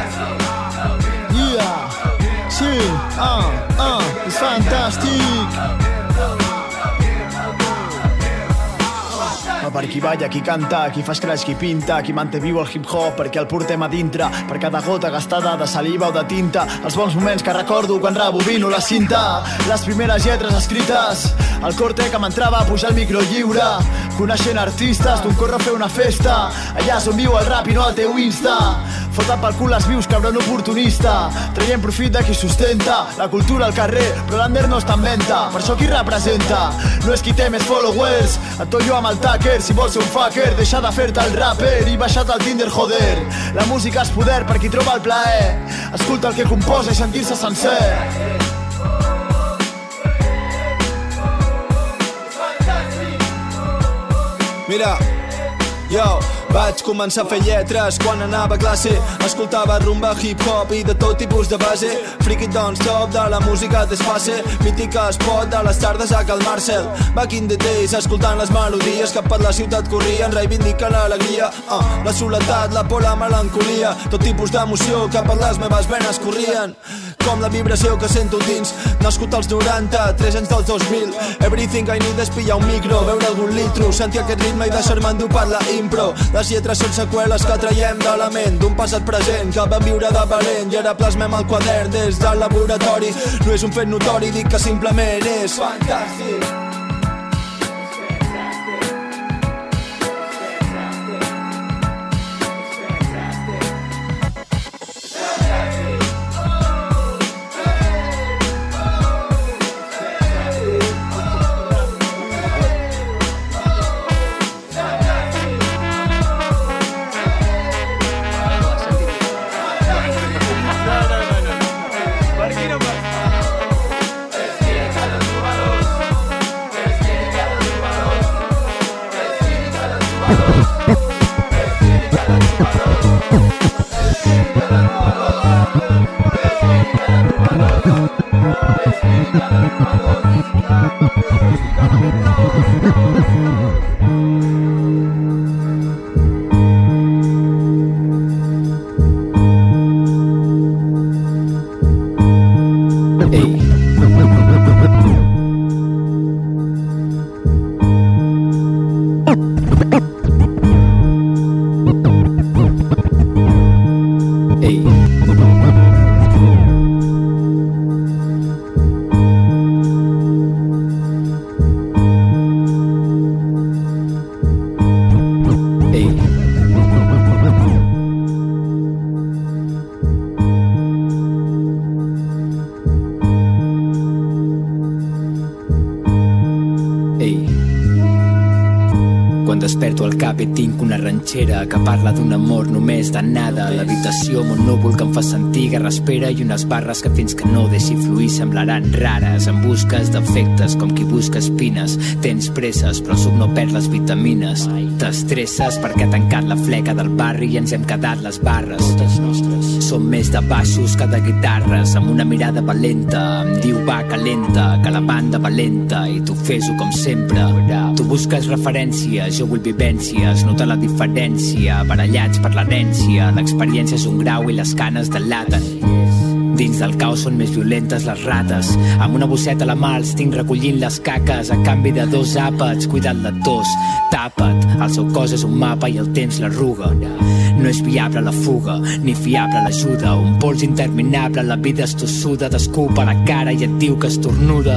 Yeah, sí, és fantàstic. Per qui balla, qui canta, qui fa scratch, qui pinta, qui manté viu el hip-hop perquè el portem a dintre, per cada gota gastada de saliva o de tinta, els bons moments que recordo quan rebobino la cinta, les primeres lletres escrites, el corte que m'entrava a pujar el micro lliure, coneixent artistes d'un corre a fer una festa, allà és on viu el rap i no el teu Insta, fota't pel cul les vius, cabron oportunista, traient profit de qui sustenta la cultura al carrer, però l'under no està en venta, per això qui representa no és qui té més followers, et tot jo amb el tacker. Si vols ser un fucker, deixa de fer-te el rapper i baixa't al Tinder, joder. La música és poder per qui troba el plaer. Escolta el que composa i sentir-se sencer. Mira, Jo vaig començar a fer lletres quan anava a classe. Escoltava rumba, hip-hop i de tot tipus de base. Friki non-stop de la música d'espace. Mítica spot de les tardes a Cal Marcel. Back in the days, escoltant les melodies que per la ciutat corrien, reivindiquen l'alegria, la soledat, la por, la melancolia. Tot tipus d'emoció que per les meves venes corrien, com la vibració que sento dins. Nascut als 90, 3 anys dels 2000. Everything I need és pillar un micro, beure algun litro, sentir aquest ritme i deixar-me endur per la impro. Les lletres són seqüeles que traiem de la ment d'un passat present que vam viure de valent i ara plasmem el quadern des del laboratori. No és un fet notori, dic que simplement és fantàstic. Desperto al cap i tinc una ranxera que parla d'un amor només de nada. L'habitació amb un núvol que em fa sentir guerra espera i unes barres que fins que no deixi fluir semblaran rares. En busques d'efectes com qui busca espines. Tens presses però el suc no perd les vitamines. T'estresses perquè ha tancat la fleca del barri i ens hem quedat les barres. Som més de baixos que de guitarres. Amb una mirada valenta em diu va calenta, que la banda valenta i tu fes-ho com sempre. Tu busques referències, jo vull vivències, nota la diferència, barallats per l'herència, l'experiència és un grau i les canes delaten. Dins del caos són més violentes les rates. Amb una bosseta a la mà els tinc recollint les caques a canvi de 2 àpats. Cuida't la tos, tapa't. El seu cos és un mapa i el temps l'arruga. No és viable la fuga, ni fiable l'ajuda. Un pols interminable, la vida és tossuda. T'escup a la cara i et diu que estornuda.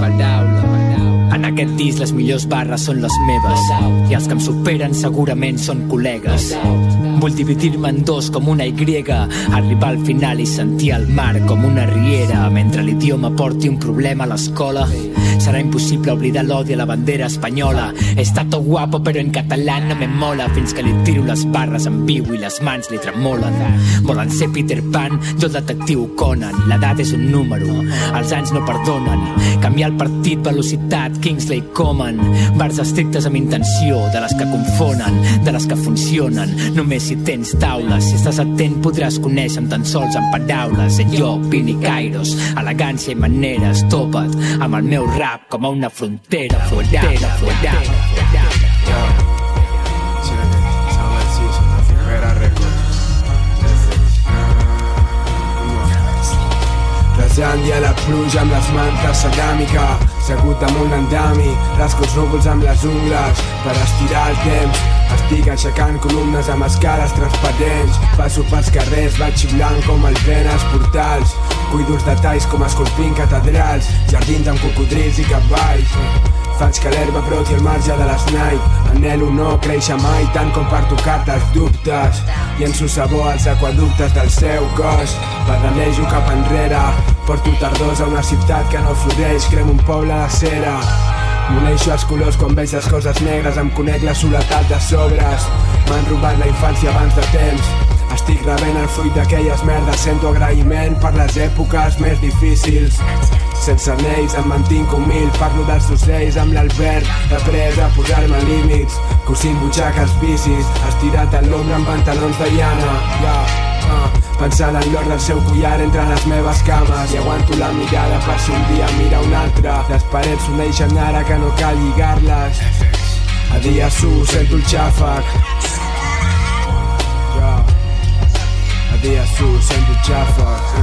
En aquest disc les millors barres són les meves i els que em superen segurament són col·legues. Vull dividir-me en dos com una Y, arribar al final i sentir el mar com una riera. Mentre l'idioma porti un problema a l'escola, serà impossible oblidar l'odi a la bandera espanyola. He estat guapo però en català no me mola, fins que li tiro les barres en viu i les mans li tremolen. Volen ser Peter Pan, jo el detectiu Conan. L'edat és un número, els anys no perdonen. Canviar el partit, velocitat, Kingsley Coman. Bars estrictes amb intenció, de les que confonen, de les que funcionen. Només si tens taules, si estàs atent podràs conèixer amb tan sols en paraules. Enlloc, Vini Kairos, elegància i maneres. Topa't amb el meu rap com a una frontera forada. Rasant a la pluja amb les mantes ceràmica, segut amb un andami, rasco els núvols amb les ungles per estirar el temps. Estic aixecant columnes amb escales transparents, passo pels carrers, vaig xiulant com el vent als portals. Cuido els detalls com esculpint catedrals, jardins amb cocodrils i cavalls. Faig que l'herba broti al marge de l'esnai, anhelo no créixer mai tant com per tocar-te els dubtes. Llenço sabó als aquaductes del seu cos, pedalejo cap enrere, porto tardors a una ciutat que no floreix, cremo un poble de cera. M'uneixo els colors quan veig les coses negres, em conec la soledat de sobres. M'han robat la infància abans de temps, estic rebent el fruit d'aquelles merdes. Sento agraïment per les èpoques més difícils. Sense anells em mantinc humil, parlo dels ocells amb l'Albert. He après a posar-me límits, cosint butxaques bicis, estirat a l'ombra amb pantalons de llana. Pensant en l'or del seu collar entre les meves cames, i aguanto la mirada per si un dia mira un altre. Les parets s'uneixen ara que no cal lligar-les. A dia su sento el xàfec. A dia su sento el xàfec.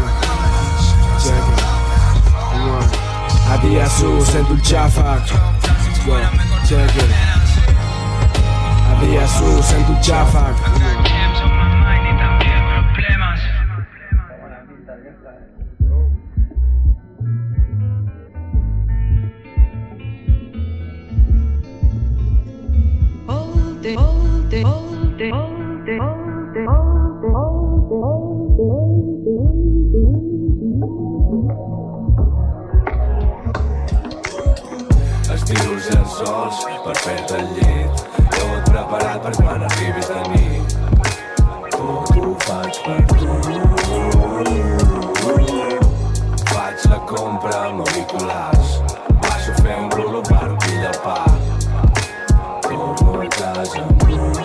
A dia su sento el xàfec. A dia su sento el xàfec. Estiro els llençols per fer-te el llit, tot preparat per quan arribis de nit. Tot ho faig per tu. Faig la compra amb auriculars, baixo a fer un rulo per fill de pa. Torno a casa amb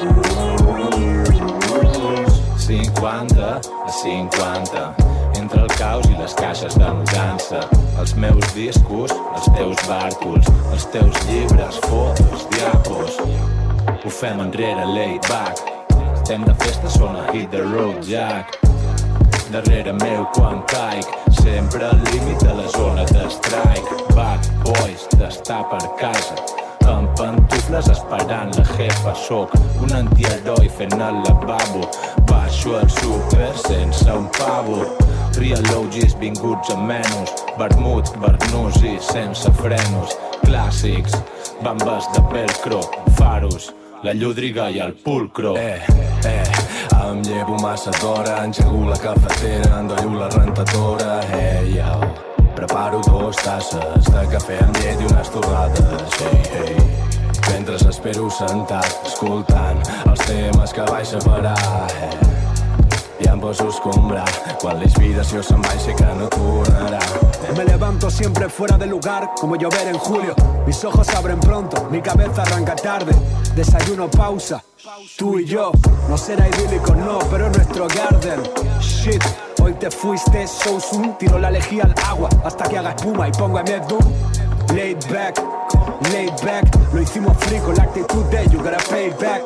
blues. 50 a 50, entre el caos i les caixes de mudança. Els meus discos, els teus bàrcols, els teus llibres, fotos, diapos. Ho fem enrere, laid back. Estem de festa, sona hit the road, Jack. Darrere meu quan caic, sempre al límit de la zona de strike. Bad boys, d'estar per casa, amb pantufles esperant la jefa. Soc un antiheroi fent el lavabo, baixo al súper sense un pavo. Real OGs vinguts amb menys, vermut, vernús i sense frenos. Clàssics, bambes de velcro, faros, la llúdriga i el pulcro. Em llevo massa d'hora, engego la cafetera, endollo la rentadora. Yo, preparo 2 tasses de cafè amb llet i unes torrades. Mentre espero sentat, escoltant els temes que vaig separar. Ya em poso a escombrar, cual la inspiración se'n va y sé que no tornará. Me levanto siempre fuera de lugar, como llover en julio. Mis ojos abren pronto, mi cabeza arranca tarde. Desayuno, pausa, tú y yo. No será idílico, no, pero nuestro garden. Shit, hoy te fuiste, so soon. Tiro la lejía al agua hasta que haga espuma y pongo en el doom. Laid back, lo hicimos free con la actitud de you gotta pay back.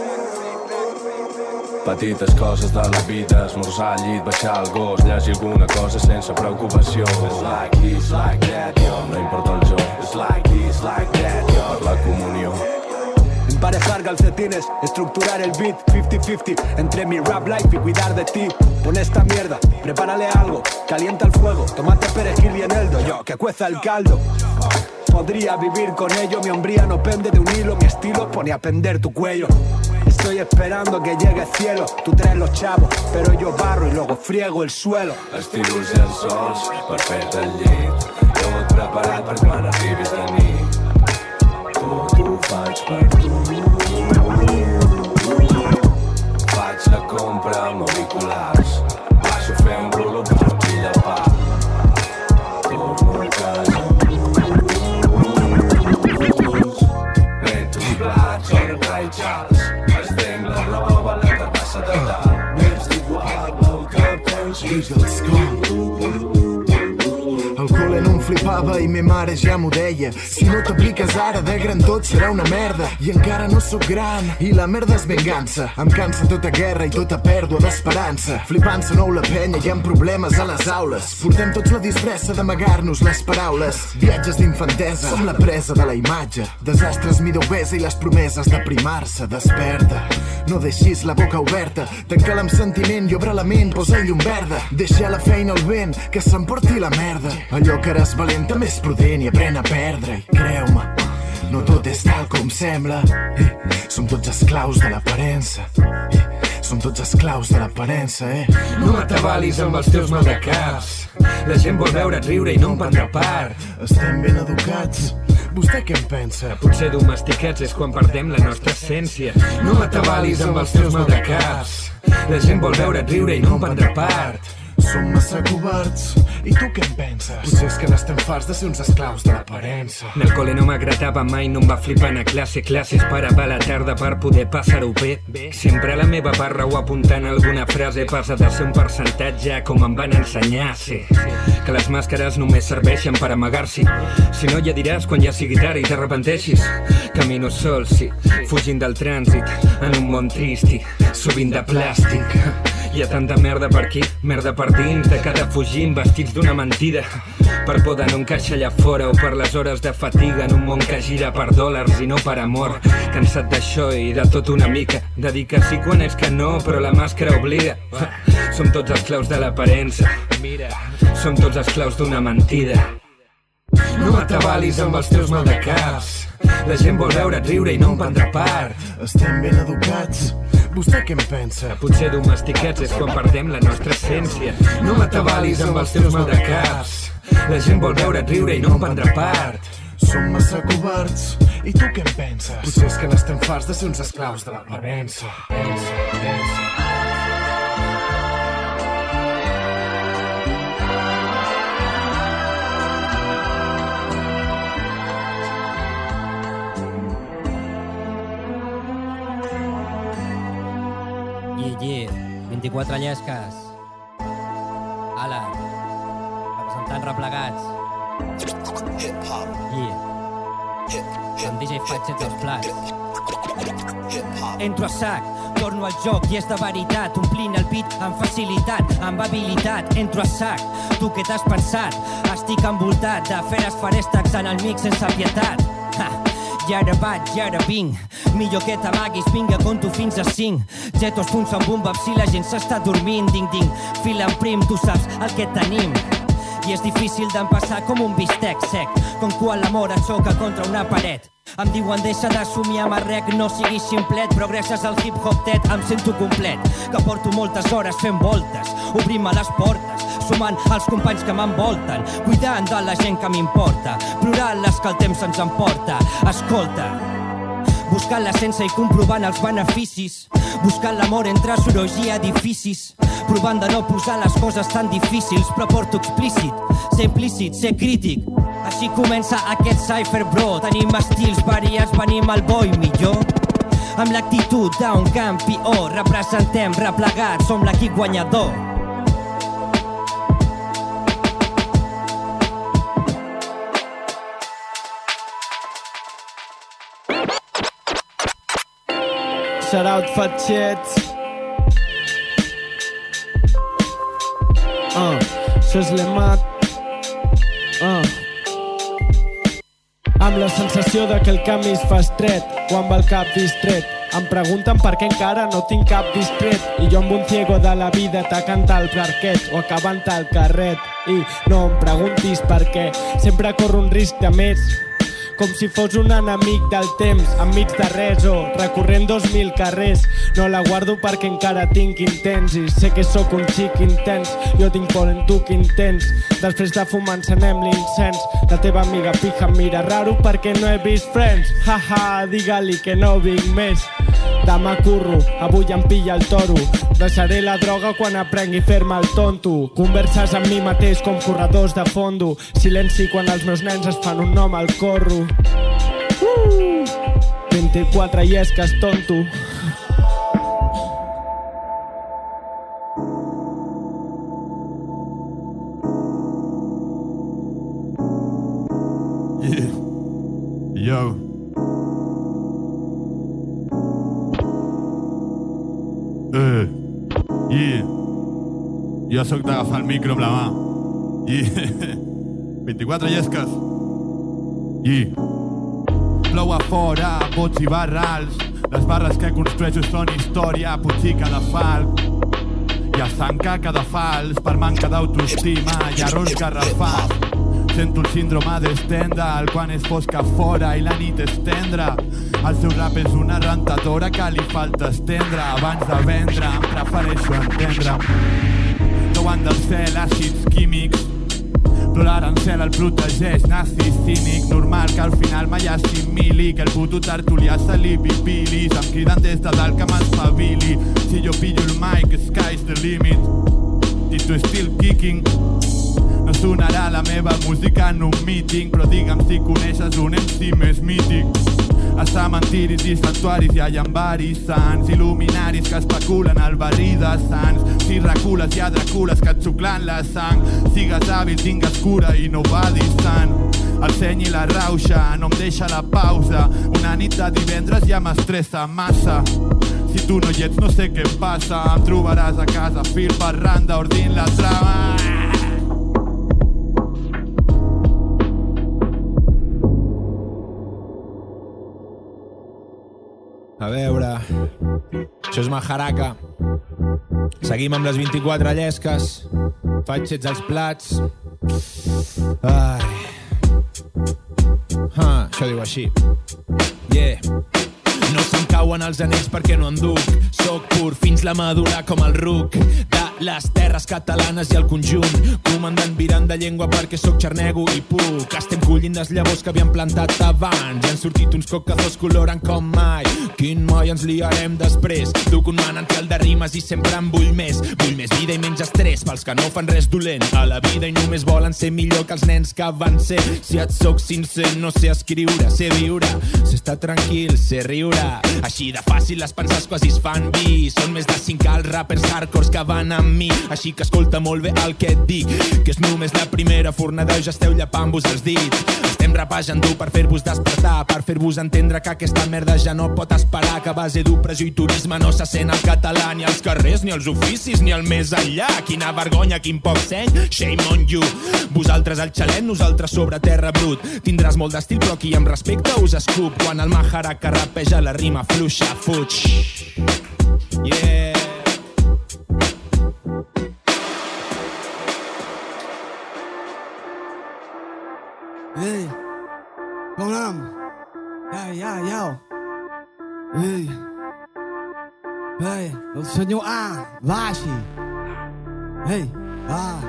Petites coses de la vida, esmorzar al llit, baixar el gos, llegir alguna cosa sense preocupació. It's like this, like that, yo. No importa el jo. It's like this, like that, yo. Per la comunió. Emparejar calcetines, estructurar el beat 50-50 entre mi rap life y cuidar de ti. Pon esta mierda, prepárale algo, calienta el fuego, tomate perejil y eneldo, yo, que cueza el caldo. Podría vivir con ello, mi hombría no pende de un hilo, mi estilo pone a pender tu cuello. Estoy esperando que llegue el cielo, tú traes los chavos, pero yo barro y luego friego el suelo. Estiro els llençols per fer-te el llit, tot preparat per quan arribis de nit. Tot ho faig per tu. Faig la compra amb auriculars, baixo a fer un rulo per fill de pa. Torno a casa amb blues. Reto els plats al Ray Charles, estenc la roba a la terrassa de dalt. M'és igual el que pensis. El col·le no em flipava i me mare ja m'ho deia. Si no t'apliques ara, de gran tot serà una merda. I encara no sóc gran, i la merda és vengança. Em cansa tota guerra i tota pèrdua d'esperança. Flipant-se nou la penya, hi ha problemes a les aules. Portem tots la disfressa d'amagar-nos les paraules. Viatges d'infantesa, som la presa de la imatge. Desastres, mida obesa i les promeses d'aprimar-se. Desperta, no deixis la boca oberta. Tanca-la amb sentiment i obre la ment, posa llum verda. Deixa la feina al vent, que s'emporti la merda. Allò que eres valent també és prudent i aprèn a perdre. I creu-me, no tot és tal com sembla. Som tots esclaus de l'aparença. Som tots esclaus de l'aparença, No m'atabalis amb els teus maldecaps. La gent vol veure't riure i no en prendre part. Estem ben educats. Vostè què en pensa? Potser domesticats és quan perdem la nostra essència. No m'atabalis amb els teus maldecaps. La gent vol veure't riure i no en prendre part. Som massa covards. I tu què en penses? Potser és que n'estem farts de ser uns esclaus de l'aparença. En el col·le no m'agradava mai, no em va flipar a classe. Esperava a la tarda per poder passar-ho bé. Sempre a la meva barra o apuntant alguna frase passa de ser un percentatge com em van ensenyar a ser. Que les màscares només serveixen per amagar-s'hi. Si no ja diràs quan ja sigui tard i t'arrepenteixis. Camino sol, sí, fugint del trànsit en un món tristi, sovint de plàstic. Hi ha tanta merda per aquí, merda per dins, de cada fugint vestits d'una mentida, per por de no encaixar allà fora o per les hores de fatiga en un món que gira per dòlars i no per amor. Cansat d'això i de tot una mica, de dir que sí quan és que no, però la màscara obliga. Som tots esclaus de l'aparença, som tots esclaus d'una mentida. No m'atabalis amb els teus maldecaps. La gent vol veure't riure i no en prendrà part. Estem ben educats. Vostè què en pensa? Potser domesticats és quan perdem la nostra essència. No m'atabalis amb els teus maldecaps. La gent vol veure't riure i no en prendrà part. Som massa covards. I tu què en penses? Potser és que n'estem farts de ser uns esclaus de l'aparença. Yeah, 24 llesques. Ala, representant replegats. Amb DJ Fatxet dels plats. Entro a sac, torno al joc i és de veritat, omplint el pit amb facilitat, amb habilitat. Entro a sac, tu què t'has pensat? Estic envoltat de feres farèstecs en el mix sense pietat. I ara vaig, i ara vinc. Millor que t'amaguis, vinga, conto fins a 5. Jetos, punts amb un si la gent s'està dormint. Ding, ding, fila en prim, tu saps el que tenim. I és difícil d'empassar com un bistec sec, com quan l'amor et xoca contra una paret. Em diuen deixa de somiar amb el rec, no siguis ximplet, però gràcies al hip-hop tet em sento complet. Que porto moltes hores fent voltes, obrint-me les portes, sumant els companys que m'envolten, cuidant de la gent que m'importa, plorant les que el temps ens emporta. Escolta, buscant l'essència i comprovant els beneficis, buscant l'amor entre sorolls i edificis, provant de no posar les coses tan difícils, però porto explícit, ser implícit, ser crític. Així comença aquest cypher, bro. Tenim estils variats, venim al bo i millor. Amb l'actitud d'un campió, representem replegats, som l'equip guanyador. Shout out Fatxets. Això és l'emat. Amb la sensació de que el camí es fa estret o amb el cap distret. Em pregunten per què encara no tinc cap distret i jo amb un ciego de la vida tacant el parquet o acabant el carret. I no em preguntis per què, sempre corro un risc de més, com si fos un enemic del temps, enmig de res o recorrent 2000 carrers. No la guardo perquè encara tinc intents i sé que sóc un xic intens. Jo tinc por en tu que intens. Després de fumar encenem l'incens. La teva amiga pija em mira raro perquè no he vist Friends. Haha, digue-li que no vinc més. Demà curro, avui em pilla el toro. Deixaré la droga quan aprengui a fer-me el tonto. Converses amb mi mateix com corredors de fondo. Silenci quan els meus nens es fan un nom al corro. 24 llesques, tonto. Yo. Jo sóc d'agafar el micro amb la mà. 24 llesques. Plou a fora, bots i barrals. Les barres que construeixo són història, putxica de falc. I a zanca cada fals per manca d'autoestima i arròs garrafals. Sento el síndrome d'Stendhal quan és fosca fora i la nit és tendra. El seu rap és una rentadora que li falta estendre. Abans de vendre em prefereixo entendre. No han del cel àcids químics, però l'arancel el protegeix, nazi cínic. Normal que al final mai assimili que el puto tertulià se li pipilis. Em criden des de dalt que m'espavili. Si jo pillo el mic, sky's the limit. Tito Steel viking. No sonarà la meva música en un meeting, però digue'm si coneixes un MC més mític. A cementiris i santuaris hi ha baris sants, il·luminaris que especulen al barri de Sants. Si recules hi ha Dràcules que et xuclen la sang. Sigues hàbil, tingues cura i no badis tant. El seny i la rauxa no em deixa la pausa. Una nit de divendres ja m'estressa massa. Si tu no hi ets no sé què passa. Em trobaràs a casa fil per randa ordint la trama. A veure, això és Majaraka. Seguim amb les 24 llesques. Fatxets als plats. Ai. Això diu així. Yeah. No se'm cauen els anells perquè no en duc. Soc pur fins la medul·la com el ruc de les terres catalanes i el conjunt. Comandant virant de llengua perquè sóc xarnego i puc. Estem collint les llavors que havíem plantat abans. Ja han sortit uns cocadors colorant com mai. Quin moll ens liarem després. Duc un manantial de rimes i sempre en vull més. Vull més vida i menys estrès pels que no fan res dolent a la vida i només volen ser millor que els nens que van ser. Si et soc sincer no sé escriure, sé viure, sé estar tranquil, sé riure. Així de fàcil les penses quasi es fan vi. Són més de 5 els rappers hardcores que van amb mi. Així que escolta molt bé el que et dic, que és només la primera fornada i ja esteu llapant-vos els dits. Estem rapejant dur per fer-vos despertar, per fer-vos entendre que aquesta merda ja no pot esperar, que a base d'opressió i turisme no se sent el català ni als carrers, ni als oficis, ni al més enllà. Quina vergonya, quin poc seny, shame on you. Vosaltres al xalet, nosaltres sobre terra brut. Tindràs molt d'estil però qui amb respecte us escup. Quan el Majaraka rapeja la rima fluixa, fuig. Yeah. Ei, com anem? Iau. Ei, el senyor A, baixi. Ei, A.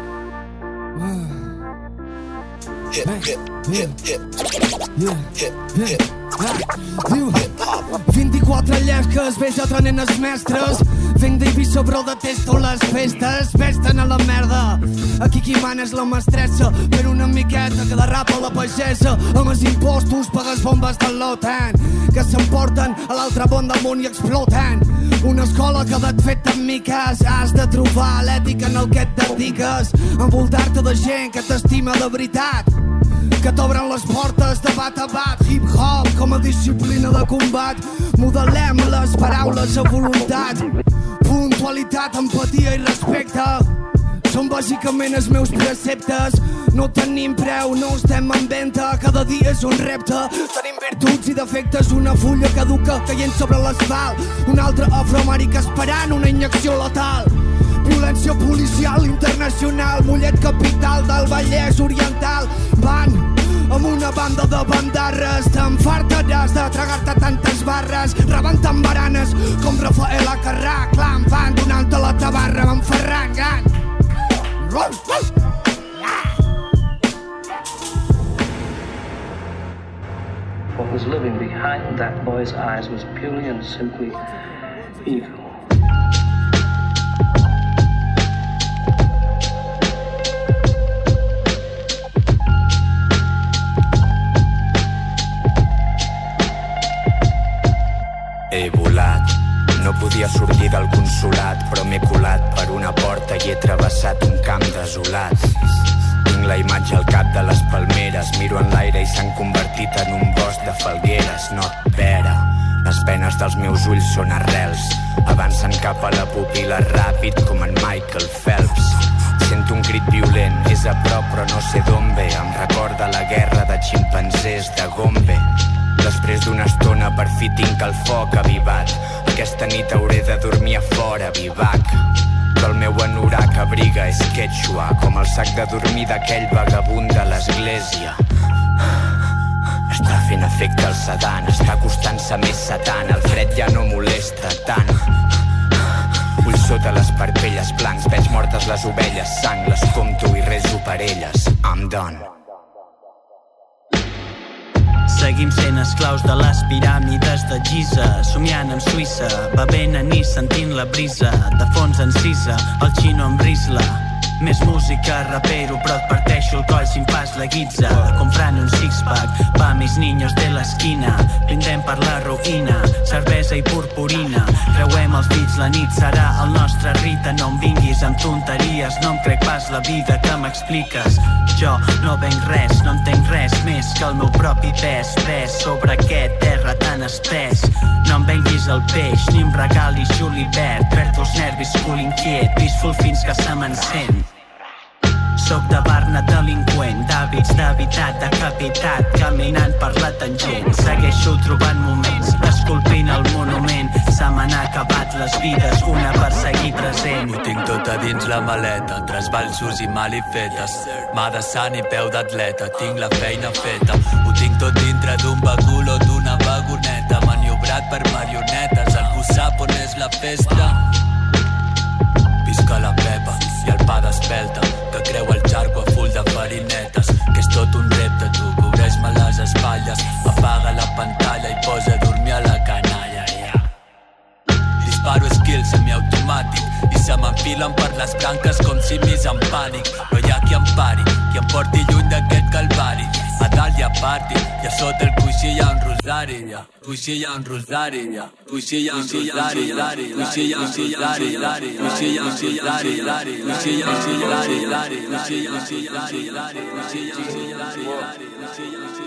Diu 24 llesques, ves aprenent els mestres. Venc d'Eivissa però detesto les festes. Vesten a la merda. Aquí qui mana és la mestressa. Per una miqueta que derrapa la pagesa. Amb els impostos pagues bombes de l'OTAN que s'emporten a l'altra bon del món i exploten. Una escola que et fet amb miques. Has de trobar l'ètica en el que et dediques. Envoltar-te de gent que t'estima de veritat, que t'obren les portes de bat a bat. Hip-hop com a disciplina de combat. Modelem les paraules a voluntat. Puntualitat, empatia i respecte són bàsicament els meus preceptes. No tenim preu, no estem en venda. Cada dia és un repte. Tenim virtuts i defectes. Una fulla caduca caient sobre l'asfalt. Un altre afroamericà esperant una injecció letal. Violència policial internacional. Mollet capital del Vallès Oriental. Van amb una banda de bandarres. T'enfartaràs de tragar-te tantes barres. Rebentant baranes com Rafael Acarrà. Clam, fan donant-te la tabarra amb Ferran Gan. What was living behind that boy's eyes was purely and simply evil. He volat, no podia sortir del consolat, però m'he colat per una porta i he travessat un camp desolat. Tinc la imatge al cap de les palmeres, miro en l'aire i s'han convertit en un bosc de falgueres. No et pera, les venes dels meus ulls són arrels, avancen cap a la pupil·la ràpid com en Michael Phelps. Sento un crit violent, és a prop però no sé d'on ve, em recorda la guerra de ximpanzés de Gombe. Després d'una estona per fi tinc el foc avivat. Aquesta nit hauré de dormir a fora, vivac. Però el meu anorac abriga és quechua, com el sac de dormir d'aquell vagabund de l'església. Està fent efecte el sedant, està acostant-se més satan, el fred ja no molesta tant. Ulls sota les parpelles blancs, veig mortes les ovelles, sang, les compto i reso per elles. I'm done. Seguim sent esclaus de les piràmides de Giza, somiant en Suïssa, bevent anís, sentint la brisa, de fons encisa, el xino amb risla. Més música, rapero, però et parteixo el coll si em fas la guitza. Comprant un six-pack, va mis niños de l'esquina. Brindem per la ruïna, cervesa i purpurina. Creuem els dits, la nit serà el nostre rite. No em vinguis amb tonteries, no em crec pas la vida que m'expliques. Jo no venc res, no entenc res més que el meu propi pes. Pes sobre aquest terra tan espès. No em venguis el peix, ni em regalis julivert. Perdo els nervis, cul inquiet, visful fins que se m'encén. Soc de Barna delinqüent, d'hàbits d'habitat decapitat, caminant per la tangent. Segueixo trobant moments, esculpint el monument. Se m'han acabat les vides, una per seguir present. Ho tinc tot a dins la maleta, trasbalsos i mal i fetes. Mà de sant i peu d'atleta, tinc la feina feta. Ho tinc tot dintre d'un bagul o d'una vagoneta, maniobrat per marionetes. Algú sap on és la festa? Visca la Pepa i el pa d'espelta, que creu el xarco a full de farinetes. Que és tot un repte, tu cobreix-me les espatlles. Apaga la pantalla i posa a dormir a la canalla, Disparo skill semiautomàtic i se m'enfilen per les branques com simis en pànic. No hi ha qui em pari, qui em porti lluny d'aquest calvari. A dalt hi ha party, i a sota el coixí hi ha un rosari, Coixí hi ha un rosari, Coixí hi ha un rosari, Coixí hi ha un rosari, Coixí hi ha un rosari, Coixí hi ha un rosari, Coixí hi ha un rosari, Coixí hi ha un rosari.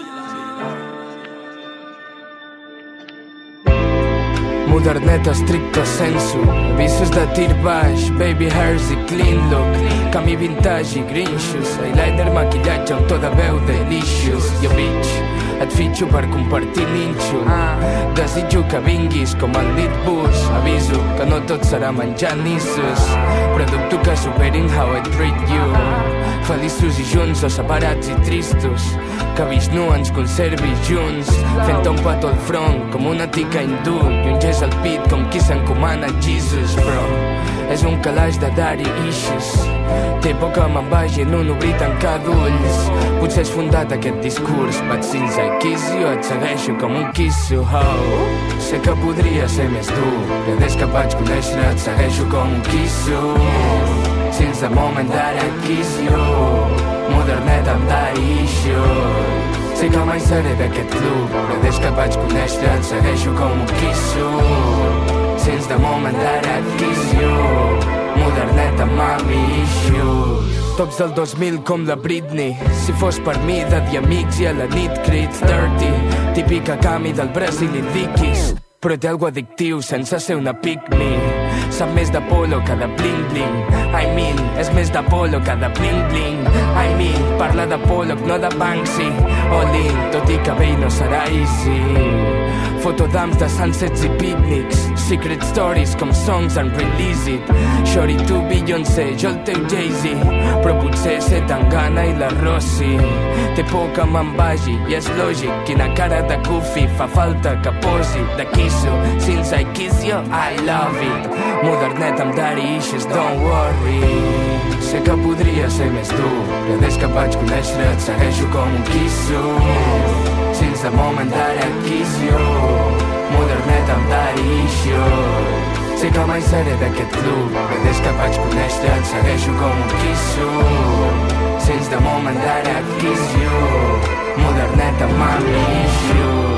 Moderneta stricto sensu, avisos de tir baix, baby hairs i clean look, camí vintage i grinxos, eyeliner, maquillatge, autor de veu delicious. Jo bitch, et fitxo per compartir ninxo, desitjo que vinguis com el Lead Bush. Aviso que no tot serà menjar nissos, però dubto que superin How I Treat You. Feliços i junts o separats i tristos, que Vishnu ens conservi junts, fent un petó al front com una tica hindú, i un gest al pit com qui s'encomana a Jesus. Però és un calaix de daddy issues, té por que me'n vagi en un obrir tancar d'ulls. Potser has fundat aquest discurs, but since I kiss you et segueixo com un quisso. Sé que podria ser més dur, però des que vaig conèixer et segueixo com un quisso. Since the moment that I kiss you, modernet amb daddy issues. Sé que mai seré d'aquest club, però des que vaig conèixer et segueixo com un quisso. Since the moment that I kiss you, modernet amb mami issues. Tocs del 2000 com la Britney, si fos per mi de dir amics i a la nit crits dirty, típica Cami del Brasil i Dickies. Però té algo addictiu sense ser una pick-me. Sap més d'Apolo que de bling-bling. I mean, és més d'Apolo que de bling-bling. I mean, parla de Pollock, no de Banksy. All in, tot i que bé no serà easy. Fotodams de sunsets i pícnics, secret stories com songs unreleased. Shorty tu Beyoncé, jo el teu Jay-Z, però potser sé Tangana i la Rossi. Té por que me'n vagi i és lògic, quina cara de goofy fa falta que posi. De quisso, since I kiss you, I love it. Modernet amb daddy issues, don't worry. Sé que podria ser més dur, però des que vaig conèixer et segueixo com un quisso. Since the moment that I kiss you, modernet amb daddy issues. Sé que mai seré d'aquest club, però des que vaig conèixer et segueixo com un quisso. Since the moment that I kiss you, modernet amb mami issues.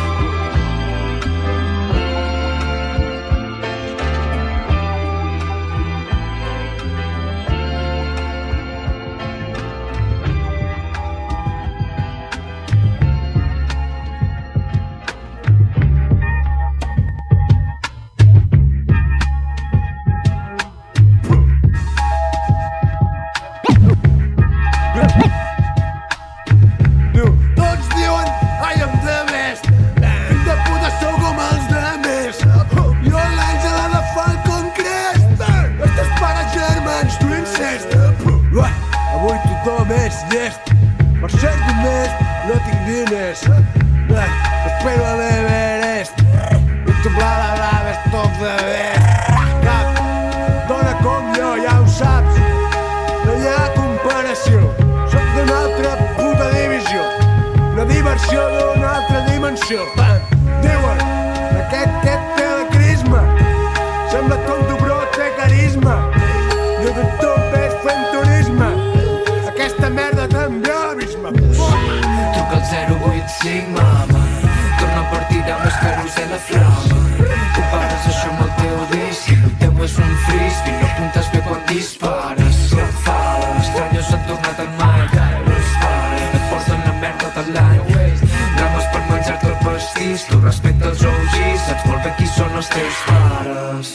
Espero a l'Everest i doblar la brava és tot de best. Cap dona com jo, ja ho saps, no hi ha comparació. Soc d'una altra puta divisió, una diversió d'una altra dimensió. Diuen, aquest que té la crisma, sembla tonto però té carisma. Jo de tot ves fent turisme. teus pares. S'enfaden, estranyos s'han tornat en mai. Et porten la merda tot l'any. Drames per menjar-te el pastís. Tu respecta els OGs, saps molt bé qui són els teus pares.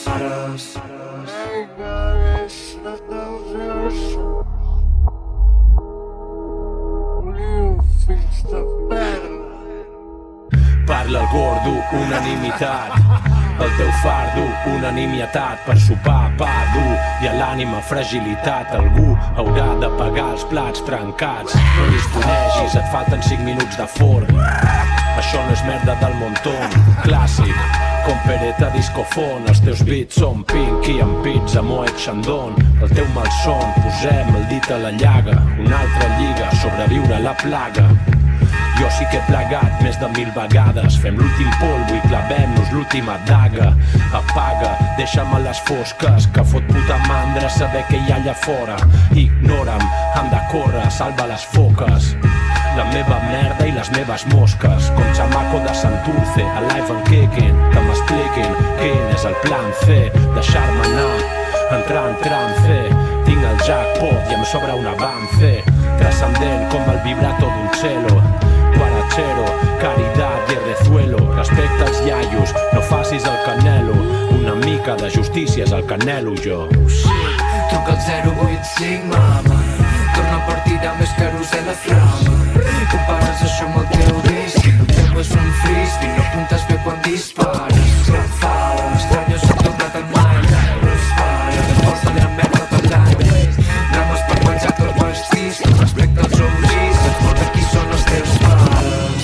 Parla el gordo, unanimitat. El teu fardo, unanimitat. Per sopar, pa dur, i a l'ànima fragilitat. Algú haurà de pagar els plats trencats. No disponegis, et falten 5 minuts de forn. Això no és merda del montón. Clàssic, com pereta discofon. Els teus beats són Pinky amb pizza, Moet Chandon. El teu malson, posem el dit a la llaga. Una altra lliga, sobreviure a la plaga. Jo sí que he plegat més de 1000 vegades. Fem l'últim polvo i clavem-nos l'última daga. Apaga, deixa'm a les fosques, que fot puta mandra saber què hi ha allà fora. Ignora'm, hem de córrer, salva les foques. La meva merda i les meves mosques. Com chamaco de Santurce, alive and kicking. Que m'expliquin quin és el plan C. Deixar-me anar, entrar en trance. Tinc el jackpot i em sobra un avance. Transcendent com el vibrato d'un cello. Guarachero, caridad i rezuelo. Respecta els iaios, no facis el canelo. Una mica de justícia és el que anhelo jo. Truca al 085, mama. Torna a partir de més carusel a flama. Compares això amb el teu disc. El teu és un frisbee, no apuntes bé quan dispares. S'enfaden, estranyos s'han tornat en mai. Et porten la merda tot l'any. Drames per menjar-te el pastís. Tu respecta els OGs, et porta qui són els teus pares.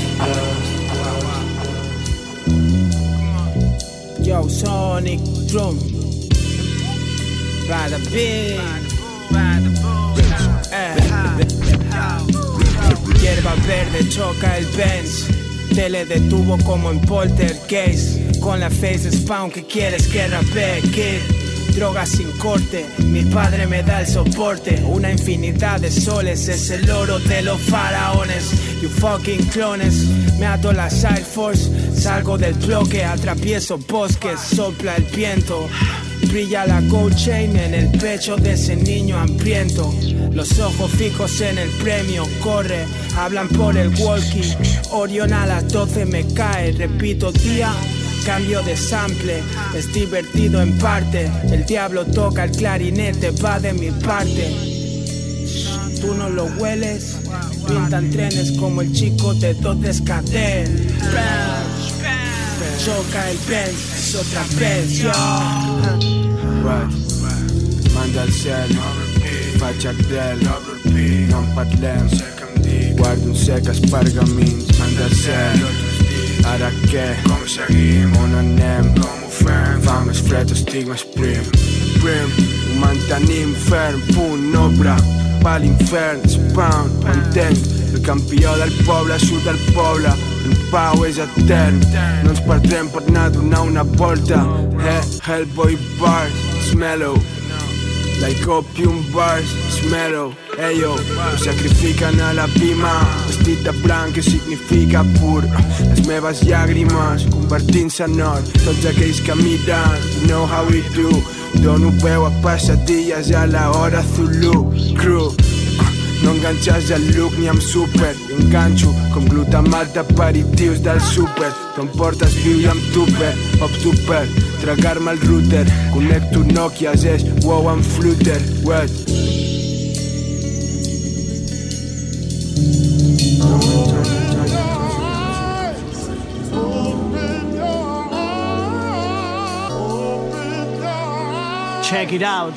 Yo, Sonic Drum. Bada bing. Hierba verde choca el Benz. Te le detuvo como en Poltergeist. Con la face spawn que quieres que rapee, kid. Drogas sin corte, mi padre me da el soporte. Una infinidad de soles, es el oro de los faraones. You fucking clones, me ato las Air Force. Salgo del bloque, atravieso bosques, sopla el viento. Brilla la gold chain en el pecho de ese niño hambriento. Los ojos fijos en el premio, corre, hablan por el walkie. Orión a las 12 me cae, repito día. Cambio de sample, es divertido en parte. El diablo toca el clarinete, va de mi parte. Tú no lo hueles, pintan trenes como el chico de dos descatel. Choca el Benz, es otra vez, yo. Manda al cel, faig Abdel, no en parlem. Guardo un sec els pergamins, manda al cel. Ara què? Com seguim? On anem? Com ho fem? Fa més fred, estic més prim. Ho mantenim ferm, punt, nobre. Va a l'infern, spawn, entenc. El campió del poble surt del poble. El pau és etern. No ens perdrem per anar a donar una volta. Hellboy bars, smell-o. Like opium bars, smell-o. Eyo, ho sacrifiquen a la pima. Vestit de blanc que significa pur. Les meves llàgrimes convertint-se en or. Tots aquells que miren, you know how we do. Dono veu a passadilles a la hora Zulu Crew. No enganxes el look ni amb super. Jo enganxo com glutamat d'aperitius del súper. T'emportes viu i amb tupper, op super. Tragar-me el router. Connecto Nokias, és wow amb flutter. What? Check it out.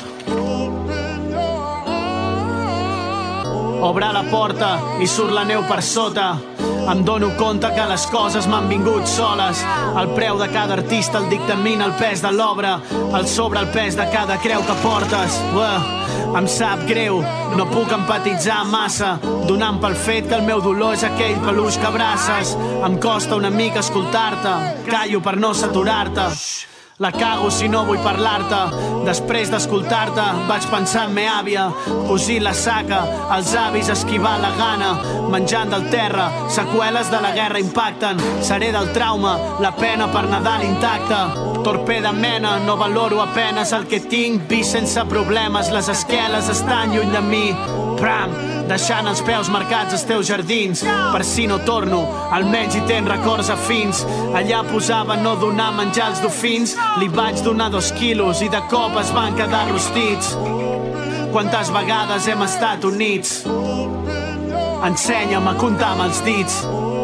Obre la porta i surt la neu per sota. Em dono compte que les coses m'han vingut soles. El preu de cada artista el dictamina el pes de l'obra. El sobre el pes de cada creu que portes. Em sap greu, no puc empatitzar massa, donant pel fet que el meu dolor és aquell peluix que abraces. Em costa una mica escoltar-te, callo per no saturar-te. La cago si no vull parlar-te. Després d'escoltar-te vaig pensar en me àvia, cosir la saca, els avis esquivar la gana, menjant del terra, seqüeles de la guerra impacten. Seré del trauma, la pena per Nadal intacta. torpeda mena, no valoro apenes el que tinc. Vis sense problemes, les esqueles estan lluny de mi. Pram, deixant els peus marcats als teus jardins. Per si no torno, almenys hi tens records afins. Allà posava no donar menjar als dofins. Li vaig donar 2 quilos i de cop es van quedar rostits. Quantes vegades hem estat units? Ensenya'm a comptar amb els dits.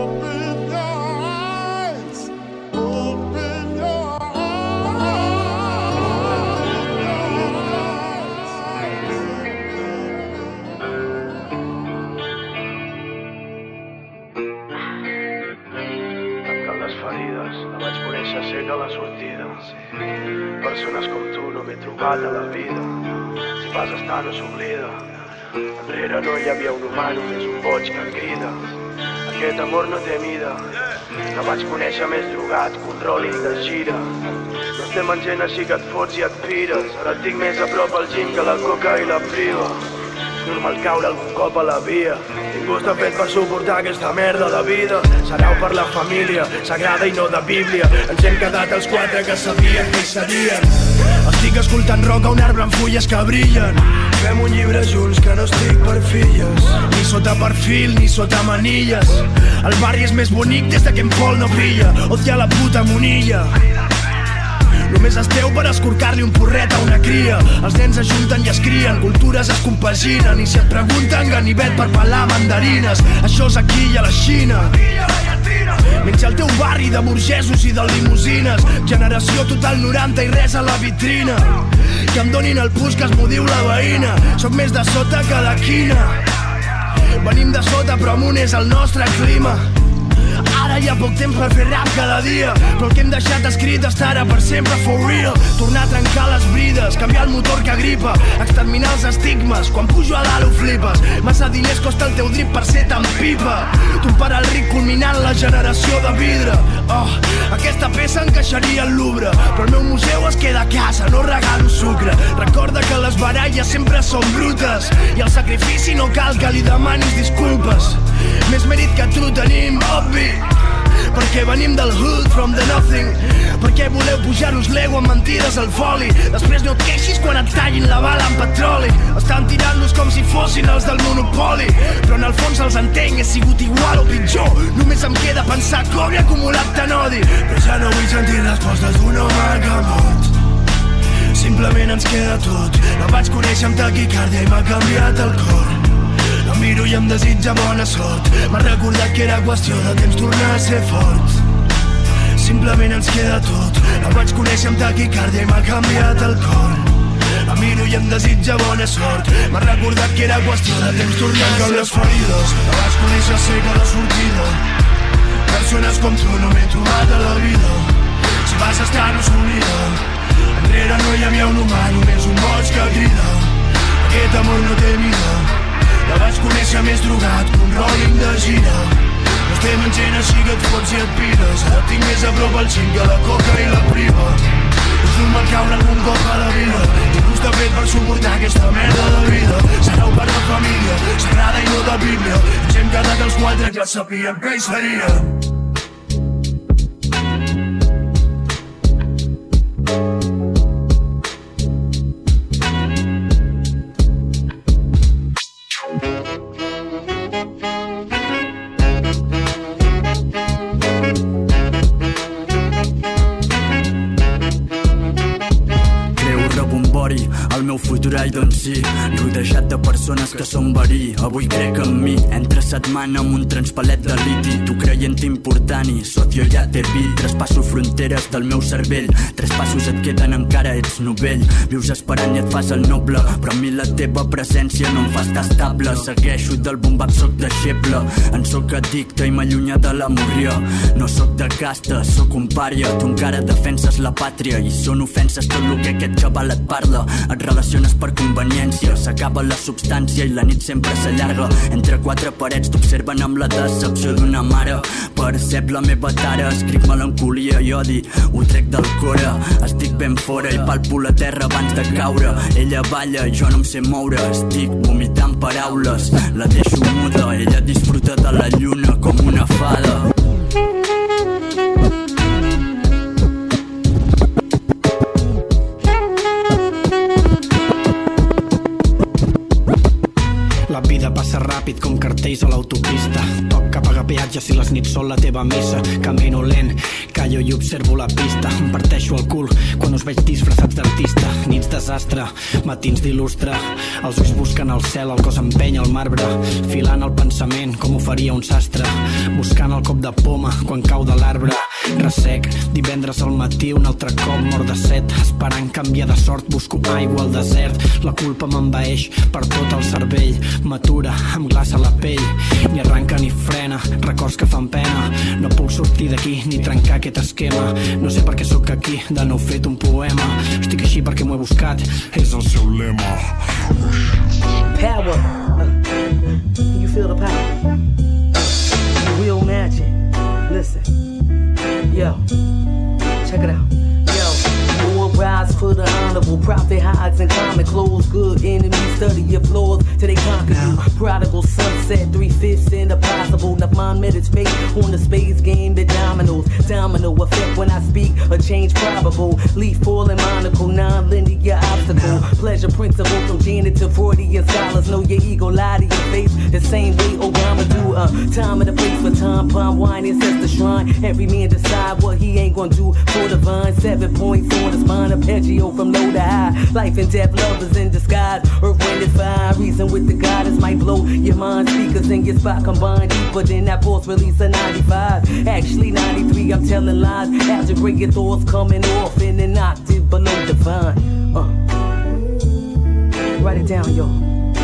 Persones com tu no m'he trobat a la vida. Si vas estar no s'oblida. Enrere no hi havia un humà, només un boig que crida. Aquest amor no té mida. No vaig conèixer més drogat que un rolling de gira. No estem en gent així que et fots i et pires. Ara et tinc més a prop el gin que la coca i la priva. És normal caure algun cop a la via. Ningú està fet per suportar aquesta merda de vida. Sereu per la família, sagrada i no de bíblia. Ens hem quedat els 4 que sabien qui serien. Estic escoltant rock a un arbre amb fulles que brillen. Fem un llibre junts que no estic per filles. Ni sota perfil, ni sota manilles. El barri és més bonic des de que en Pol no brilla. Odia la puta monilla. Només esteu per escorcar-li un porret a una cria. Els nens es junten i es crien, cultures es compaginen. I si et pregunten ganivet per pelar mandarines, això és aquí i a la Xina. Menja el teu barri de burgesos i de limusines. Generació total 90 i res a la vitrina. Que em donin el pus que es m'ho diu la veïna. Soc més de sota que de quina. Venim de sota però amunt és el nostre clima. Ara hi ha poc temps per fer rap cada dia, però el que hem deixat escrit estarà per sempre for real. Tornar a trencar les brides, canviar el motor que gripa, exterminar els estigmes, quan pujo a dalt ho flipes. Massa diners costa el teu drip per ser tan pipa. Tu per al ric culminant la generació de vidre. Aquesta peça encaixaria al Louvre, però el meu museu es queda a casa, no regalo sucre. Recorda que les baralles sempre són brutes i el sacrifici no cal que li demanis disculpes. Més mèrit que tu tenim, obvi, perquè venim del hood, from the nothing. Perquè voleu pujar-nos l'ego amb mentides al foli. Després no et queixis quan et tallin la bala amb petroli. Estan tirant-nos com si fossin els del monopoli, però en el fons els entenc, he sigut igual o pitjor. Només em queda pensar com he acumulat tant odi, però ja no vull sentir respostes d'un home que ha mort. Simplement ens queda tot. La vaig conèixer amb taquicàrdia i m'ha canviat el cor. La miro i em desitja bona sort. M'ha recordat que era qüestió de temps tornar a ser fort. Simplement ens queda tot. La vaig conèixer amb taquicàrdia i m'ha canviat el cor. La miro i em desitja bona sort. M'ha recordat que era qüestió de temps tornar a ser les ferides. La vaig conèixer seca de sortida. Persones com tu no m'he trobat a la vida. Si vas estar no s'oblida. Enrere no hi havia un humà, només un boig que crida. Aquest amor no té mida. La vaig conèixer més drogat que un rolling de gira. No estem en gent així que et fots i et pires. Ara tinc més a prop el xing que la coca i la priva. És normal caure algun cop a la vida. Ningú està fet per suportar aquesta merda de vida. Sereu per la família, sagrada i no de bíblia. Ens hem quedat els 4 que sabíem què hi seria. El meu futur, ai, doncs sí, rodejat de persones que són verí. Avui crec en mi, entre setmana amb un transpalet de liti. Tu creient important i socio ja te vi. Traspasso fronteres del meu cervell. 3 passos et queden encara, ets novell. Vius esperant i et fas el noble, però a mi la teva presència no em fa estar estable. Segueixo del boom-bap, soc deixeble. En soc addicte i m'allunya de la morria. No soc de casta, soc un pària. Tu encara defenses la pàtria i són ofenses tot el que aquest xaval et parla. Et relaciones per conveniència, s'acaba la substància i la nit sempre s'allarga. Entre 4 parets t'observen amb la decepció d'una mare. Percep la meva tara, escric melancolia i odi, ho trec del core. Estic ben fora i palpo la terra abans de caure. Ella balla, jo no em sé moure, estic vomitant paraules. La deixo muda, ella disfruta de la lluna com una fada. La vida passa ràpid com cartells a l'autopista. Toc que paga peatge si les nits són la teva missa. Camino lent, callo i observo la pista. Em parteixo el cul quan us veig disfressats d'artista. Nits desastre, matins d'il·lustre. Els ulls busquen el cel, el cos empenya el marbre. Filant el pensament com ho faria un sastre. Buscant el cop de poma quan cau de l'arbre. Ressec, divendres al matí un altre cop mort de set. Esperant canviar de sort, busco aigua al desert. La culpa m'envaeix per tot el cervell. M'atura, em glaça la pell. Ni arranca ni frena, records que fan pena. No puc sortir d'aquí ni trencar aquest esquema. No sé per què sóc aquí, de nou fet un poema. Estic així perquè m'ho he buscat, és el seu lema. Power, can you feel the power? Real magic, listen. Yo, check it out. Yo, rise for the honorable. Profit hides in common clothes. Good enemies study your flaws till they conquer you. Prodigal sunset, 3/5 in the possible. Enough mind meditate on the space game, the dominoes. Domino effect when I speak, a change probable. Leaf falling monocle, non-linear obstacle. Pleasure principle from Janet to Freudian scholars. Know your ego, lie to your face the same way Obama do. Time and a place for time, palm wine, ancestor shrine. Every man decide what he ain't gonna do for the vine. 7 points on the spine, arpeggio from low to high. Life and death, lovers in disguise. Earth, wind, and fire. Reason with the goddess might blow your mind. Speakers in your spot combined deeper than that force release of 95. Actually 93, I'm telling lies. After great your thoughts coming off in an octave below divine. Write it down, yo.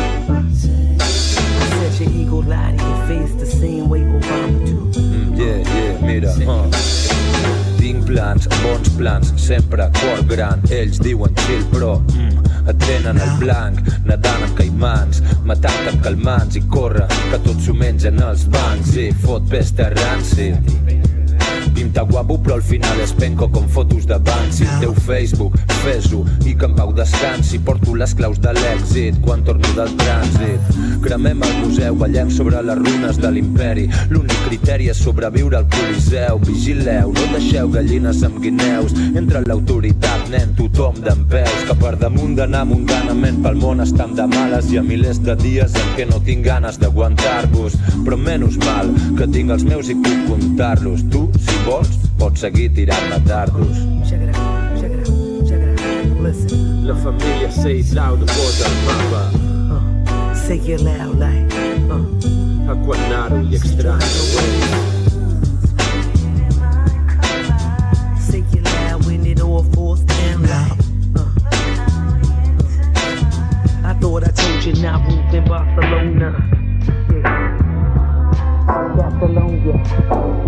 Set your ego, lie to your face the same way Obama do. Mira, tinc plans, bons plans, sempre cor gran. Ells diuen chill però et tenen el blanc, nedant amb caimans, matant amb calmants i corre, que tots s'ho mengen als bancs i fot pesta ranci. Pinta guapo però al final és penco com fotos d'abans. Si el teu Facebook, fes-ho i que en pau descansi. Porto les claus de l'èxit quan torno del trànsit. Cremem el museu, ballem sobre les runes de l'imperi. L'únic criteri és sobreviure al Coliseu. Vigileu, no deixeu gallines amb guineus. Entre l'autoritat, nen, tothom dempeus. Que per damunt d'anar mundanament pel món estan de males. Hi ha milers de dies en què no tinc ganes d'aguantar-vos. Però menys mal, que tinc els meus i puc comptar-los. Tu, si vols, pots seguir tirant-me dardos. Check it out, check it out, check it out. Listen. La família says loud, posa el mapa. Say it loud like Aquanaro i extraño. Say it loud when it all falls down like I thought I told you not roof in Barcelona. Yeah. Barcelona.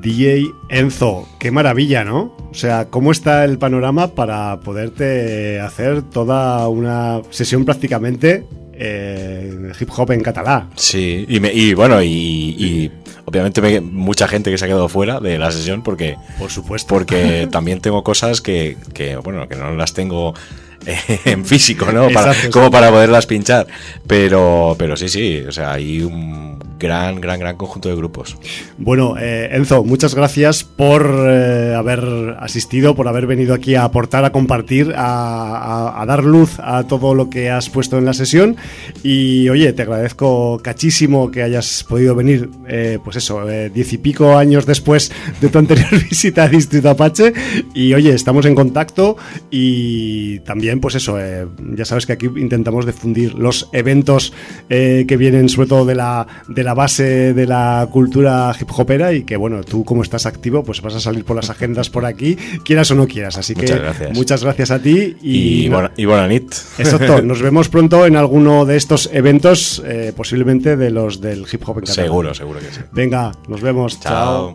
DJ Enzo, qué maravilla, ¿no? O sea, ¿cómo está el panorama para poderte hacer toda una sesión prácticamente hip hop en catalán? Sí, y bueno, y obviamente mucha gente que se ha quedado fuera de la sesión porque... Por supuesto. Porque también tengo cosas que bueno, que no las tengo en físico, ¿no? Como para poderlas pinchar. Pero sí, o sea, hay un gran conjunto de grupos. Bueno, Enzo, muchas gracias por haber asistido, por haber venido aquí a aportar, a compartir, a dar luz a todo lo que has puesto en la sesión. Y oye, te agradezco cachísimo que hayas podido venir, pues eso, 10 y pico años después de tu anterior visita a Distrito Apache. Y oye, estamos en contacto y también, pues eso, ya sabes que aquí intentamos difundir los eventos que vienen sobre todo de la base de la cultura hip hopera, y que bueno, tú como estás activo, pues vas a salir por las agendas por aquí, quieras o no quieras, así que muchas gracias a ti y buena nit. Exacto, nos vemos pronto en alguno de estos eventos, posiblemente de los del hip hop en catalán. Seguro que sí. Venga, nos vemos. Chao.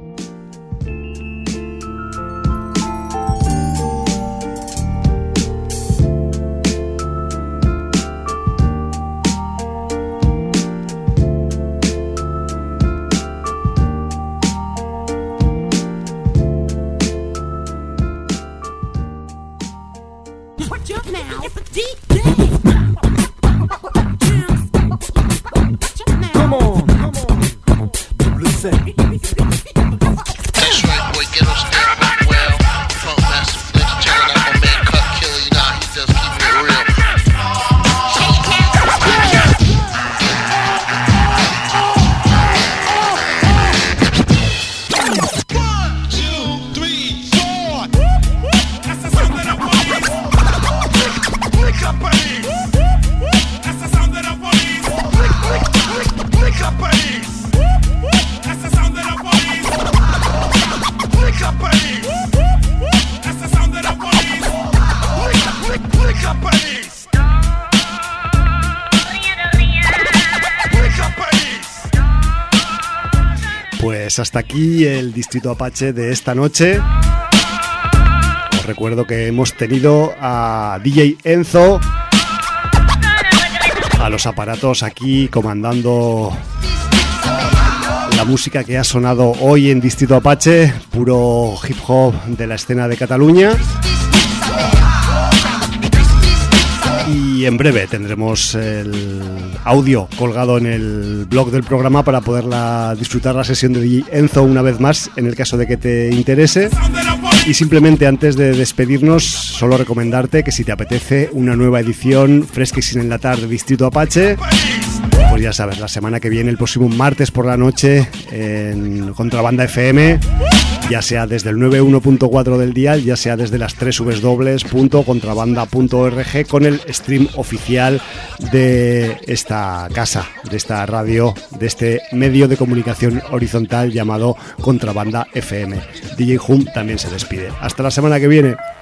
Pues hasta aquí el Distrito Apache de esta noche. Os recuerdo que hemos tenido a DJ Enzo a los aparatos aquí comandando la música que ha sonado hoy en Distrito Apache, puro hip hop de la escena de Cataluña. Y en breve tendremos el audio colgado en el blog del programa para poderla disfrutar la sesión de DJ Enzo una vez más, en el caso de que te interese. Y simplemente antes de despedirnos, solo recomendarte que si te apetece una nueva edición fresca y sin enlatar de Distrito Apache, pues ya sabes, la semana que viene, el próximo martes por la noche, en Contrabanda FM, ya sea desde el 91.4 del dial, ya sea desde las www.contrabanda.org, con el stream oficial de esta casa, de esta radio, de este medio de comunicación horizontal llamado Contrabanda FM. DJ Hum también se despide. Hasta la semana que viene.